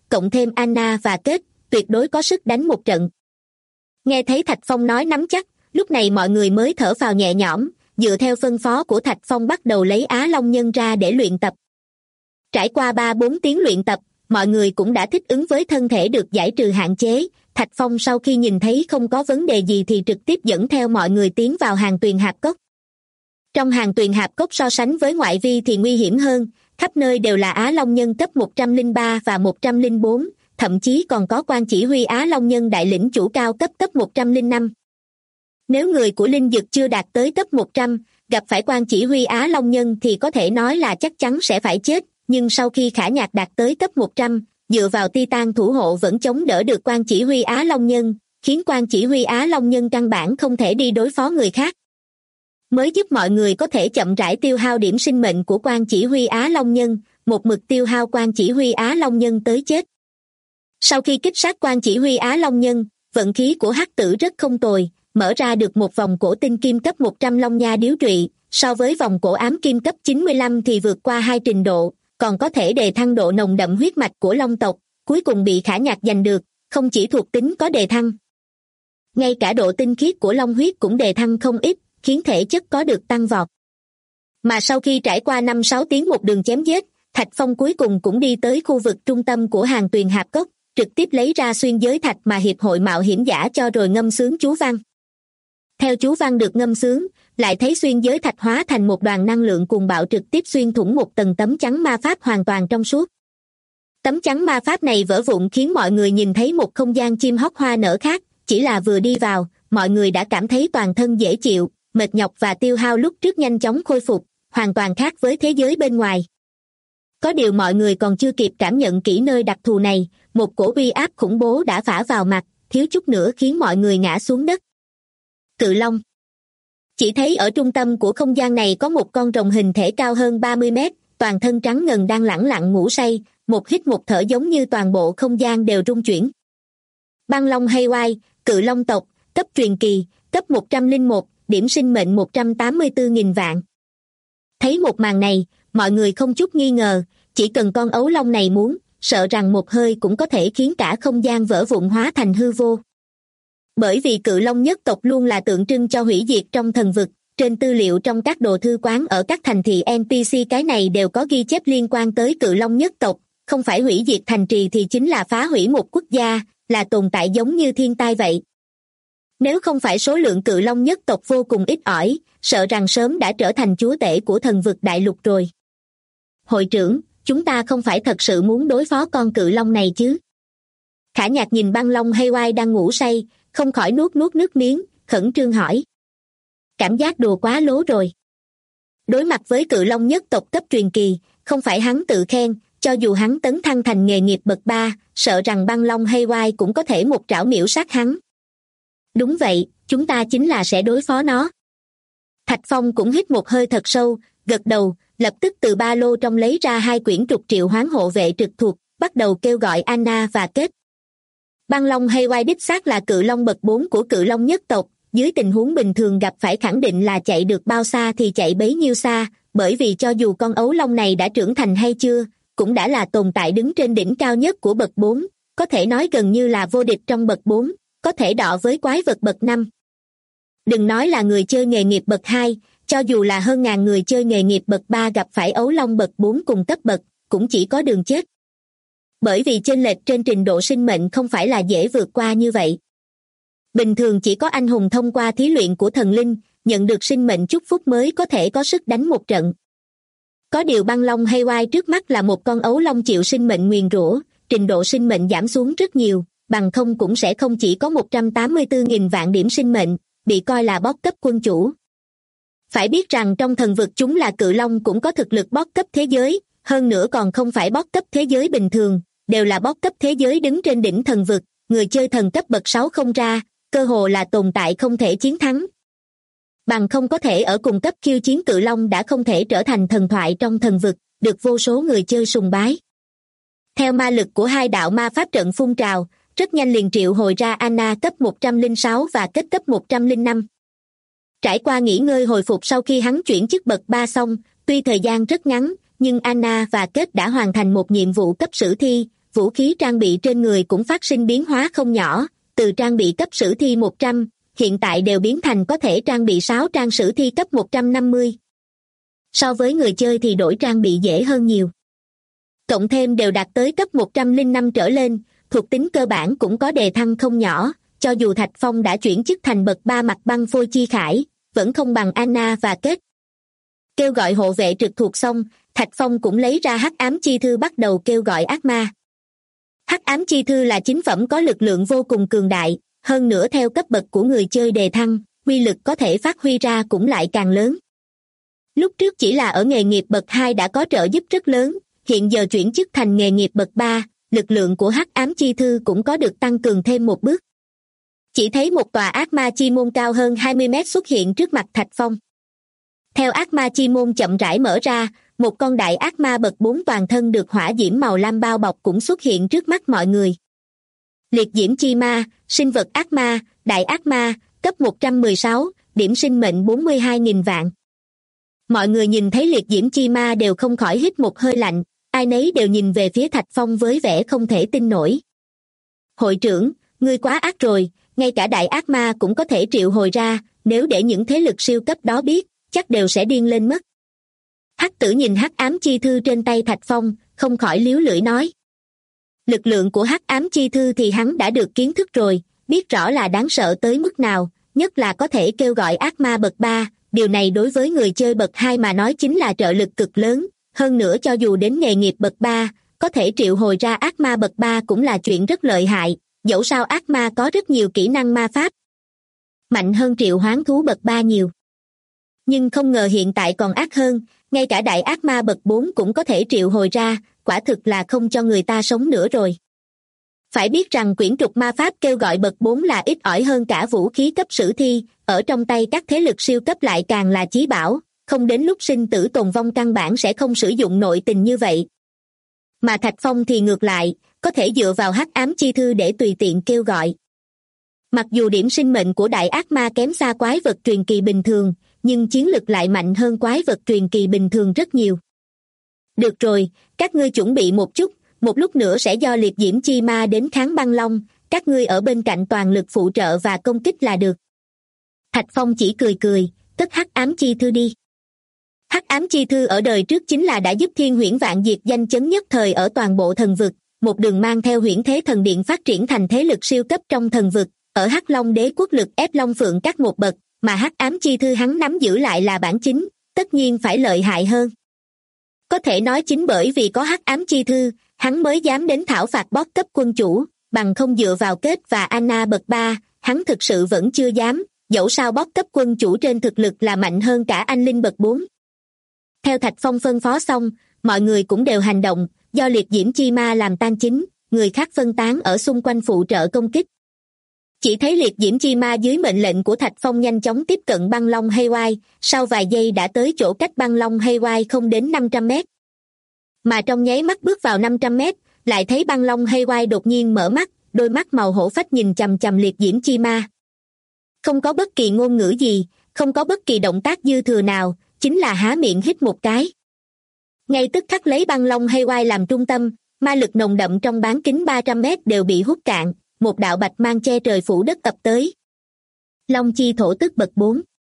cộng thêm Anna và Kết, tuyệt đối có sức đánh một trận. Nghe thấy Thạch Phong nói nắm chắc, lúc này mọi người mới thở phào nhẹ nhõm, dựa theo phân phó của Thạch Phong bắt đầu lấy Á Long Nhân ra để luyện tập. Trải qua 3-4 tiếng luyện tập, mọi người cũng đã thích ứng với thân thể được giải trừ hạn chế. Thạch Phong sau khi nhìn thấy không có vấn đề gì thì trực tiếp dẫn theo mọi người tiến vào hàng tuyền hạp cốc. Trong hàng tuyền hạp cốc so sánh với ngoại vi thì nguy hiểm hơn, khắp nơi đều là Á Long Nhân cấp 103 và 104, thậm chí còn có quan chỉ huy Á Long Nhân đại lĩnh chủ cao cấp 105. Nếu người của linh dực chưa đạt tới cấp 100, gặp phải quan chỉ huy Á Long Nhân thì có thể nói là chắc chắn sẽ phải chết, nhưng sau khi Khả Nhạc đạt tới cấp 100, dựa vào Titan thủ hộ vẫn chống đỡ được quan chỉ huy Á Long Nhân, khiến quan chỉ huy Á Long Nhân căn bản không thể đi đối phó người khác. Mới giúp mọi người có thể chậm rãi tiêu hao điểm sinh mệnh của quan chỉ huy Á Long Nhân, một mực tiêu hao quan chỉ huy Á Long Nhân tới chết. Sau khi kích sát quan chỉ huy Á Long Nhân, vận khí của Hắc Tử rất không tồi, mở ra được một vòng cổ tinh kim cấp 100 Long Nha Điếu Trụy, so với vòng cổ ám kim cấp 95 thì vượt qua 2 trình độ, còn có thể đề thăng độ nồng đậm huyết mạch của Long tộc, cuối cùng bị Khả Nhạc giành được, không chỉ thuộc tính có đề thăng. Ngay cả độ tinh khiết của Long huyết cũng đề thăng không ít, khiến thể chất có được tăng vọt. Mà sau khi trải qua 5-6 tiếng một đường chém giết, Thạch Phong cuối cùng cũng đi tới khu vực trung tâm của hàng tuyền hạp cốc, trực tiếp lấy ra xuyên giới thạch mà hiệp hội mạo hiểm giả cho rồi ngâm sướng chú văn. Theo chú văn được ngâm sướng, lại thấy xuyên giới thạch hóa thành một đoàn năng lượng cuồng bạo trực tiếp xuyên thủng một tầng tấm chắn ma pháp hoàn toàn trong suốt. Tấm chắn ma pháp này vỡ vụn khiến mọi người nhìn thấy một không gian chim hót hoa nở khác, chỉ là vừa đi vào, mọi người đã cảm thấy toàn thân dễ chịu, mệt nhọc và tiêu hao lúc trước nhanh chóng khôi phục, hoàn toàn khác với thế giới bên ngoài. Có điều mọi người còn chưa kịp cảm nhận kỹ nơi đặc thù này, một cổ uy áp khủng bố đã phả vào mặt, thiếu chút nữa khiến mọi người ngã xuống đất. Cự Long. Chỉ thấy ở trung tâm của không gian này có một con rồng hình thể cao hơn 30 mét, toàn thân trắng ngần đang lẳng lặng ngủ say, một hít một thở giống như toàn bộ không gian đều rung chuyển. Băng Long Haywire, Cự Long tộc, cấp truyền kỳ, cấp 101, điểm sinh mệnh 184.000 vạn. Thấy một màn này, mọi người không chút nghi ngờ, chỉ cần con ấu long này muốn, sợ rằng một hơi cũng có thể khiến cả không gian vỡ vụn hóa thành hư vô. Bởi vì Cự Long nhất tộc luôn là tượng trưng cho hủy diệt trong thần vực, trên tư liệu trong các đồ thư quán ở các thành thị NPC cái này đều có ghi chép liên quan tới Cự Long nhất tộc, không phải hủy diệt thành trì thì chính là phá hủy một quốc gia, là tồn tại giống như thiên tai vậy. Nếu không phải số lượng Cự Long nhất tộc vô cùng ít ỏi, sợ rằng sớm đã trở thành chúa tể của thần vực đại lục rồi. Hội trưởng, chúng ta không phải thật sự muốn đối phó con Cự Long này chứ? Khả Nhạc nhìn Băng Long Haywire đang ngủ say, không khỏi nuốt nước miếng, khẩn trương hỏi. Cảm giác đùa quá lố rồi. Đối mặt với Cự Long nhất tộc cấp truyền kỳ, không phải hắn tự khen, cho dù hắn tấn thăng thành nghề nghiệp bậc 3, sợ rằng Băng Long Haywire cũng có thể một trảo miểu sát hắn. Đúng vậy, chúng ta chính là sẽ đối phó nó. Thạch Phong cũng hít một hơi thật sâu, gật đầu, lập tức từ ba lô trong lấy ra 2 quyển trục triệu hoán hộ vệ trực thuộc, bắt đầu kêu gọi Anna và Kết. Băng Long Haywire đích xác là Cự Long bậc 4 của Cự Long nhất tộc, dưới tình huống bình thường gặp phải khẳng định là chạy được bao xa thì chạy bấy nhiêu xa, bởi vì cho dù con ấu long này đã trưởng thành hay chưa, cũng đã là tồn tại đứng trên đỉnh cao nhất của bậc 4, có thể nói gần như là vô địch trong bậc 4, có thể đọ với quái vật bậc 5. Đừng nói là người chơi nghề nghiệp bậc 2, cho dù là hơn ngàn người chơi nghề nghiệp bậc 3 gặp phải ấu long bậc 4 cùng cấp bậc, cũng chỉ có đường chết. Bởi vì chênh lệch trên trình độ sinh mệnh không phải là dễ vượt qua như vậy. Bình thường chỉ có anh hùng thông qua thí luyện của thần linh, nhận được sinh mệnh chúc phúc mới có thể có sức đánh một trận. Có điều Băng Long Haywire trước mắt là một con ấu long chịu sinh mệnh nguyền rủa, trình độ sinh mệnh giảm xuống rất nhiều, bằng không cũng sẽ không chỉ có 184.000 vạn điểm sinh mệnh, bị coi là boss cấp quân chủ. Phải biết rằng trong thần vực chúng là Cự Long cũng có thực lực boss cấp thế giới, hơn nữa còn không phải boss cấp thế giới bình thường, đều là boss cấp thế giới đứng trên đỉnh thần vực, người chơi thần cấp bậc 6 không ra, cơ hồ là tồn tại không thể chiến thắng. Bằng không có thể ở cùng cấp khiêu chiến Cự Long đã không thể trở thành thần thoại trong thần vực, được vô số người chơi sùng bái. Theo ma lực của 2 đạo ma pháp trận phun trào, rất nhanh liền triệu hồi ra Anna cấp 106 và Kết cấp 105. Trải qua nghỉ ngơi hồi phục sau khi hắn chuyển chức bậc 3 xong, tuy thời gian rất ngắn, nhưng Anna và Kết đã hoàn thành một nhiệm vụ cấp sử thi, vũ khí trang bị trên người cũng phát sinh biến hóa không nhỏ, từ trang bị cấp sử thi 100, hiện tại đều biến thành có thể trang bị 6 trang sử thi cấp 150. So với người chơi thì đổi trang bị dễ hơn nhiều. Cộng thêm đều đạt tới cấp 105 trở lên, thuộc tính cơ bản cũng có đề thăng không nhỏ, cho dù Thạch Phong đã chuyển chức thành bậc 3 mặt băng phôi chi khải, vẫn không bằng Anna và Kết. Kêu gọi hộ vệ trực thuộc xong, Thạch Phong cũng lấy ra hắc ám chi thư bắt đầu kêu gọi ác ma. Hắc ám chi thư là chính phẩm có lực lượng vô cùng cường đại, hơn nữa theo cấp bậc của người chơi đề thăng, uy lực có thể phát huy ra cũng lại càng lớn. Lúc trước chỉ là ở nghề nghiệp bậc 2 đã có trợ giúp rất lớn, hiện giờ chuyển chức thành nghề nghiệp bậc 3, lực lượng của hắc ám chi thư cũng có được tăng cường thêm một bước. Chỉ thấy một tòa ác ma chi môn cao hơn 20 mét xuất hiện trước mặt Thạch Phong. Theo ác ma chi môn chậm rãi mở ra, một con đại ác ma bậc 4 toàn thân được hỏa diễm màu lam bao bọc cũng xuất hiện trước mắt mọi người. Liệt diễm chi ma, sinh vật ác ma, đại ác ma, cấp 116, điểm sinh mệnh 42.000 vạn. Mọi người nhìn thấy liệt diễm chi ma đều không khỏi hít một hơi lạnh, ai nấy đều nhìn về phía Thạch Phong với vẻ không thể tin nổi. Hội trưởng, ngươi quá ác rồi, ngay cả đại ác ma cũng có thể triệu hồi ra, nếu để những thế lực siêu cấp đó biết, chắc đều sẽ điên lên mất. Hắc tử nhìn hắc ám chi thư trên tay Thạch Phong, không khỏi líu lưỡi nói. Lực lượng của hắc ám chi thư thì hắn đã được kiến thức rồi, biết rõ là đáng sợ tới mức nào, nhất là có thể kêu gọi ác ma bậc 3, điều này đối với người chơi bậc 2 mà nói chính là trợ lực cực lớn, hơn nữa cho dù đến nghề nghiệp bậc 3, có thể triệu hồi ra ác ma bậc 3 cũng là chuyện rất lợi hại, dẫu sao ác ma có rất nhiều kỹ năng ma pháp. Mạnh hơn triệu hoán thú bậc 3 nhiều. Nhưng không ngờ hiện tại còn ác hơn, ngay cả đại ác ma bậc 4 cũng có thể triệu hồi ra, quả thực là không cho người ta sống nữa rồi. Phải biết rằng quyển trục ma pháp kêu gọi bậc 4 là ít ỏi hơn cả vũ khí cấp sử thi, ở trong tay các thế lực siêu cấp lại càng là chí bảo, không đến lúc sinh tử tồn vong căn bản sẽ không sử dụng nội tình như vậy. Mà Thạch Phong thì ngược lại, có thể dựa vào hắc ám chi thư để tùy tiện kêu gọi. Mặc dù điểm sinh mệnh của đại ác ma kém xa quái vật truyền kỳ bình thường, nhưng chiến lực lại mạnh hơn quái vật truyền kỳ bình thường rất nhiều. Được rồi, các ngươi chuẩn bị một chút, một lúc nữa sẽ do liệt diễm chi ma đến kháng băng long, các ngươi ở bên cạnh toàn lực phụ trợ và công kích là được. Thạch Phong chỉ cười cười, cất hắc ám chi thư đi. Hắc ám chi thư ở đời trước chính là đã giúp Thiên Huyễn Vạn Diệt danh chấn nhất thời ở toàn bộ thần vực, một đường mang theo Huyễn Thế Thần Điện phát triển thành thế lực siêu cấp trong thần vực, ở Hắc Long Đế quốc lực ép Long Phượng các một bậc, mà hắc ám chi thư hắn nắm giữ lại là bản chính, tất nhiên phải lợi hại hơn. Có thể nói chính bởi vì có hắc ám chi thư, hắn mới dám đến thảo phạt boss cấp quân chủ, bằng không dựa vào Kết và Anna bậc 3, hắn thực sự vẫn chưa dám, dẫu sao boss cấp quân chủ trên thực lực là mạnh hơn cả anh linh bậc 4. Theo Thạch Phong phân phó xong, mọi người cũng đều hành động, do liệt diễm chi ma làm tan chính, người khác phân tán ở xung quanh phụ trợ công kích. Chỉ thấy liệt diễm chi ma dưới mệnh lệnh của Thạch Phong nhanh chóng tiếp cận băng long Haywire, sau vài giây đã tới chỗ cách băng long Haywire không đến 500 mét. Mà trong nháy mắt bước vào 500 mét, lại thấy băng long Haywire đột nhiên mở mắt, đôi mắt màu hổ phách nhìn chằm chằm liệt diễm chi ma. Không có bất kỳ ngôn ngữ gì, không có bất kỳ động tác dư thừa nào, chính là há miệng hít một cái. Ngay tức khắc lấy băng long Haywire làm trung tâm, ma lực nồng đậm trong bán kính 300 mét đều bị hút cạn, một đạo bạch mang che trời phủ đất ập tới. Long chi thổ tức bậc 4.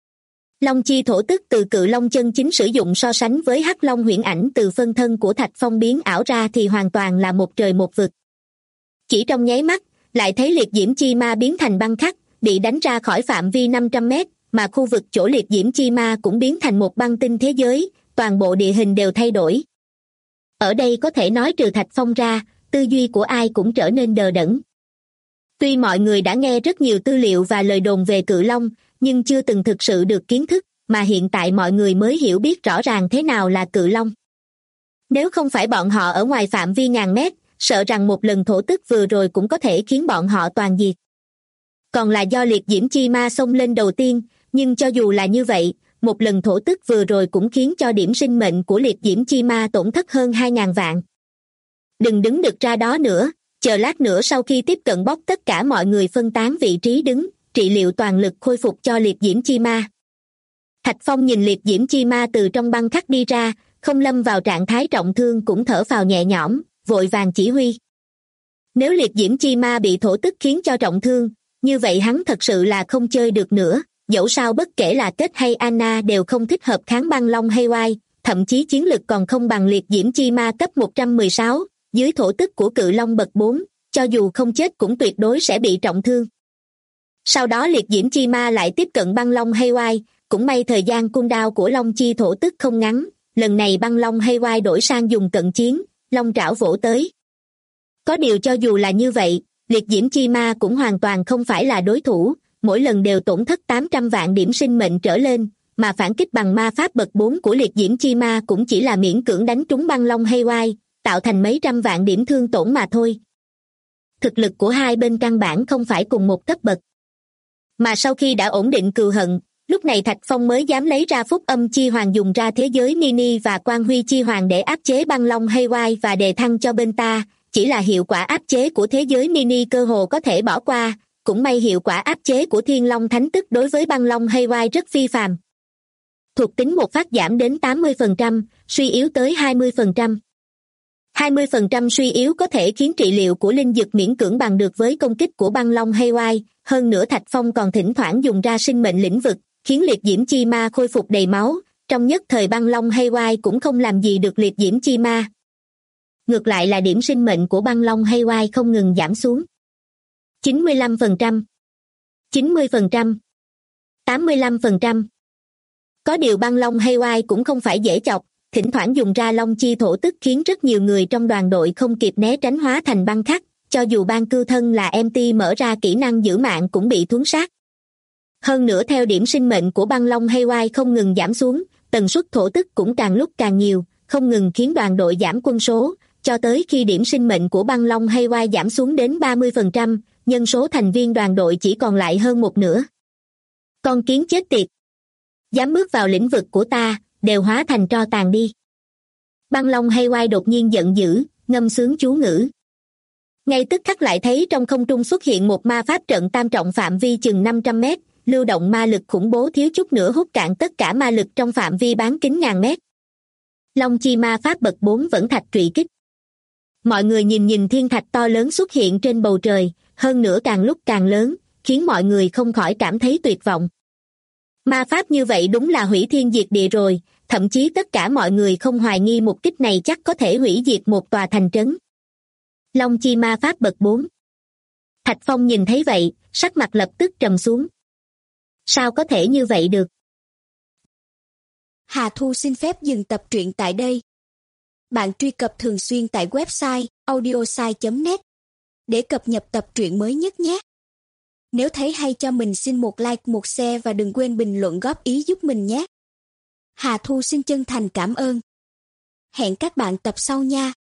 Long chi thổ tức từ cự long chân chính sử dụng so sánh với hắc long huyễn ảnh từ phân thân của Thạch Phong biến ảo ra thì hoàn toàn là một trời một vực. Chỉ trong nháy mắt, lại thấy liệt diễm chi ma biến thành băng khắc, bị đánh ra khỏi phạm vi 500 mét, mà khu vực chỗ liệt diễm chi ma cũng biến thành một băng tinh thế giới, toàn bộ địa hình đều thay đổi. Ở đây có thể nói trừ Thạch Phong ra, tư duy của ai cũng trở nên đờ đẫn. Tuy mọi người đã nghe rất nhiều tư liệu và lời đồn về cự long, nhưng chưa từng thực sự được kiến thức, mà hiện tại mọi người mới hiểu biết rõ ràng thế nào là cự long. Nếu không phải bọn họ ở ngoài phạm vi ngàn mét, sợ rằng một lần thổ tức vừa rồi cũng có thể khiến bọn họ toàn diệt. Còn là do liệt diễm chi ma xông lên đầu tiên, nhưng cho dù là như vậy, một lần thổ tức vừa rồi cũng khiến cho điểm sinh mệnh của liệt diễm chi ma tổn thất hơn 2.000 vạn. Đừng đứng được ra đó nữa, chờ lát nữa sau khi tiếp cận bóc tất cả mọi người phân tán vị trí đứng, trị liệu toàn lực khôi phục cho liệt diễm chi ma. Thạch Phong nhìn liệt diễm chi ma từ trong băng khắc đi ra, không lâm vào trạng thái trọng thương cũng thở phào nhẹ nhõm, vội vàng chỉ huy. Nếu liệt diễm chi ma bị thổ tức khiến cho trọng thương, như vậy hắn thật sự là không chơi được nữa. Dẫu sao bất kể là Kết hay Anna đều không thích hợp kháng băng long Haywire, thậm chí chiến lực còn không bằng liệt diễm chi ma cấp 116, dưới thổ tức của cự long bậc 4, cho dù không chết cũng tuyệt đối sẽ bị trọng thương. Sau đó liệt diễm chi ma lại tiếp cận băng long Haywire, cũng may thời gian cooldown của long chi thổ tức không ngắn, lần này băng long Haywire đổi sang dùng cận chiến, long trảo vỗ tới. Có điều cho dù là như vậy, liệt diễm chi ma cũng hoàn toàn không phải là đối thủ, mỗi lần đều tổn thất 800 vạn điểm sinh mệnh trở lên, mà phản kích bằng ma pháp bậc 4 của liệt diễm chi ma cũng chỉ là miễn cưỡng đánh trúng băng long Haywire, tạo thành mấy trăm vạn điểm thương tổn mà thôi. Thực lực của hai bên căn bản không phải cùng một cấp bậc. Mà sau khi đã ổn định cừu hận, lúc này Thạch Phong mới dám lấy ra phúc âm chi hoàng dùng ra thế giới mini và quang huy chi hoàng để áp chế băng long Haywire và đề thăng cho bên ta, chỉ là hiệu quả áp chế của thế giới mini cơ hồ có thể bỏ qua, cũng may hiệu quả áp chế của thiên long thánh tức đối với băng long Haywire rất phi phàm. Thuộc tính một phát giảm đến 80%, suy yếu tới 20%. 20% suy yếu có thể khiến trị liệu của linh dược miễn cưỡng bằng được với công kích của băng long Haywire, hơn nữa Thạch Phong còn thỉnh thoảng dùng ra sinh mệnh lĩnh vực, khiến liệt diễm chi ma khôi phục đầy máu, trong nhất thời băng long Haywire cũng không làm gì được liệt diễm chi ma. Ngược lại là điểm sinh mệnh của băng long Haywire không ngừng giảm xuống. 95%, 90%, 85%. Có điều băng long Haywire cũng không phải dễ chọc, thỉnh thoảng dùng ra long chi thổ tức khiến rất nhiều người trong đoàn đội không kịp né tránh hóa thành băng khắc, cho dù ban cư thân là MT mở ra kỹ năng giữ mạng cũng bị thuấn sát. Hơn nữa theo điểm sinh mệnh của băng long Haywire không ngừng giảm xuống, tần suất thổ tức cũng càng lúc càng nhiều, không ngừng khiến đoàn đội giảm quân số, cho tới khi điểm sinh mệnh của băng long Haywire giảm xuống đến 30%, nhân số thành viên đoàn đội chỉ còn lại hơn một nửa. Con kiến chết tiệt! Dám bước vào lĩnh vực của ta, đều hóa thành tro tàn đi. Băng long Haywire đột nhiên giận dữ, ngâm sướng chú ngữ. Ngay tức khắc lại thấy trong không trung xuất hiện một ma pháp trận tam trọng phạm vi chừng 500 mét, lưu động ma lực khủng bố thiếu chút nữa hút cạn tất cả ma lực trong phạm vi bán kính ngàn mét. Long chi ma pháp bậc 4 vẫn thạch trụy kích. Mọi người nhìn thiên thạch to lớn xuất hiện trên bầu trời, hơn nữa càng lúc càng lớn, khiến mọi người không khỏi cảm thấy tuyệt vọng. Ma pháp như vậy đúng là hủy thiên diệt địa rồi, thậm chí tất cả mọi người không hoài nghi một kích này chắc có thể hủy diệt một tòa thành trấn. Long chi ma pháp bậc 4. Thạch Phong nhìn thấy vậy, sắc mặt lập tức trầm xuống. Sao có thể như vậy được? Hà Thu xin phép dừng tập truyện tại đây. Bạn truy cập thường xuyên tại website audiosai.net để cập nhật tập truyện mới nhất nhé. Nếu thấy hay cho mình xin một like, một share và đừng quên bình luận góp ý giúp mình nhé. Hà Thu xin chân thành cảm ơn. Hẹn các bạn tập sau nha.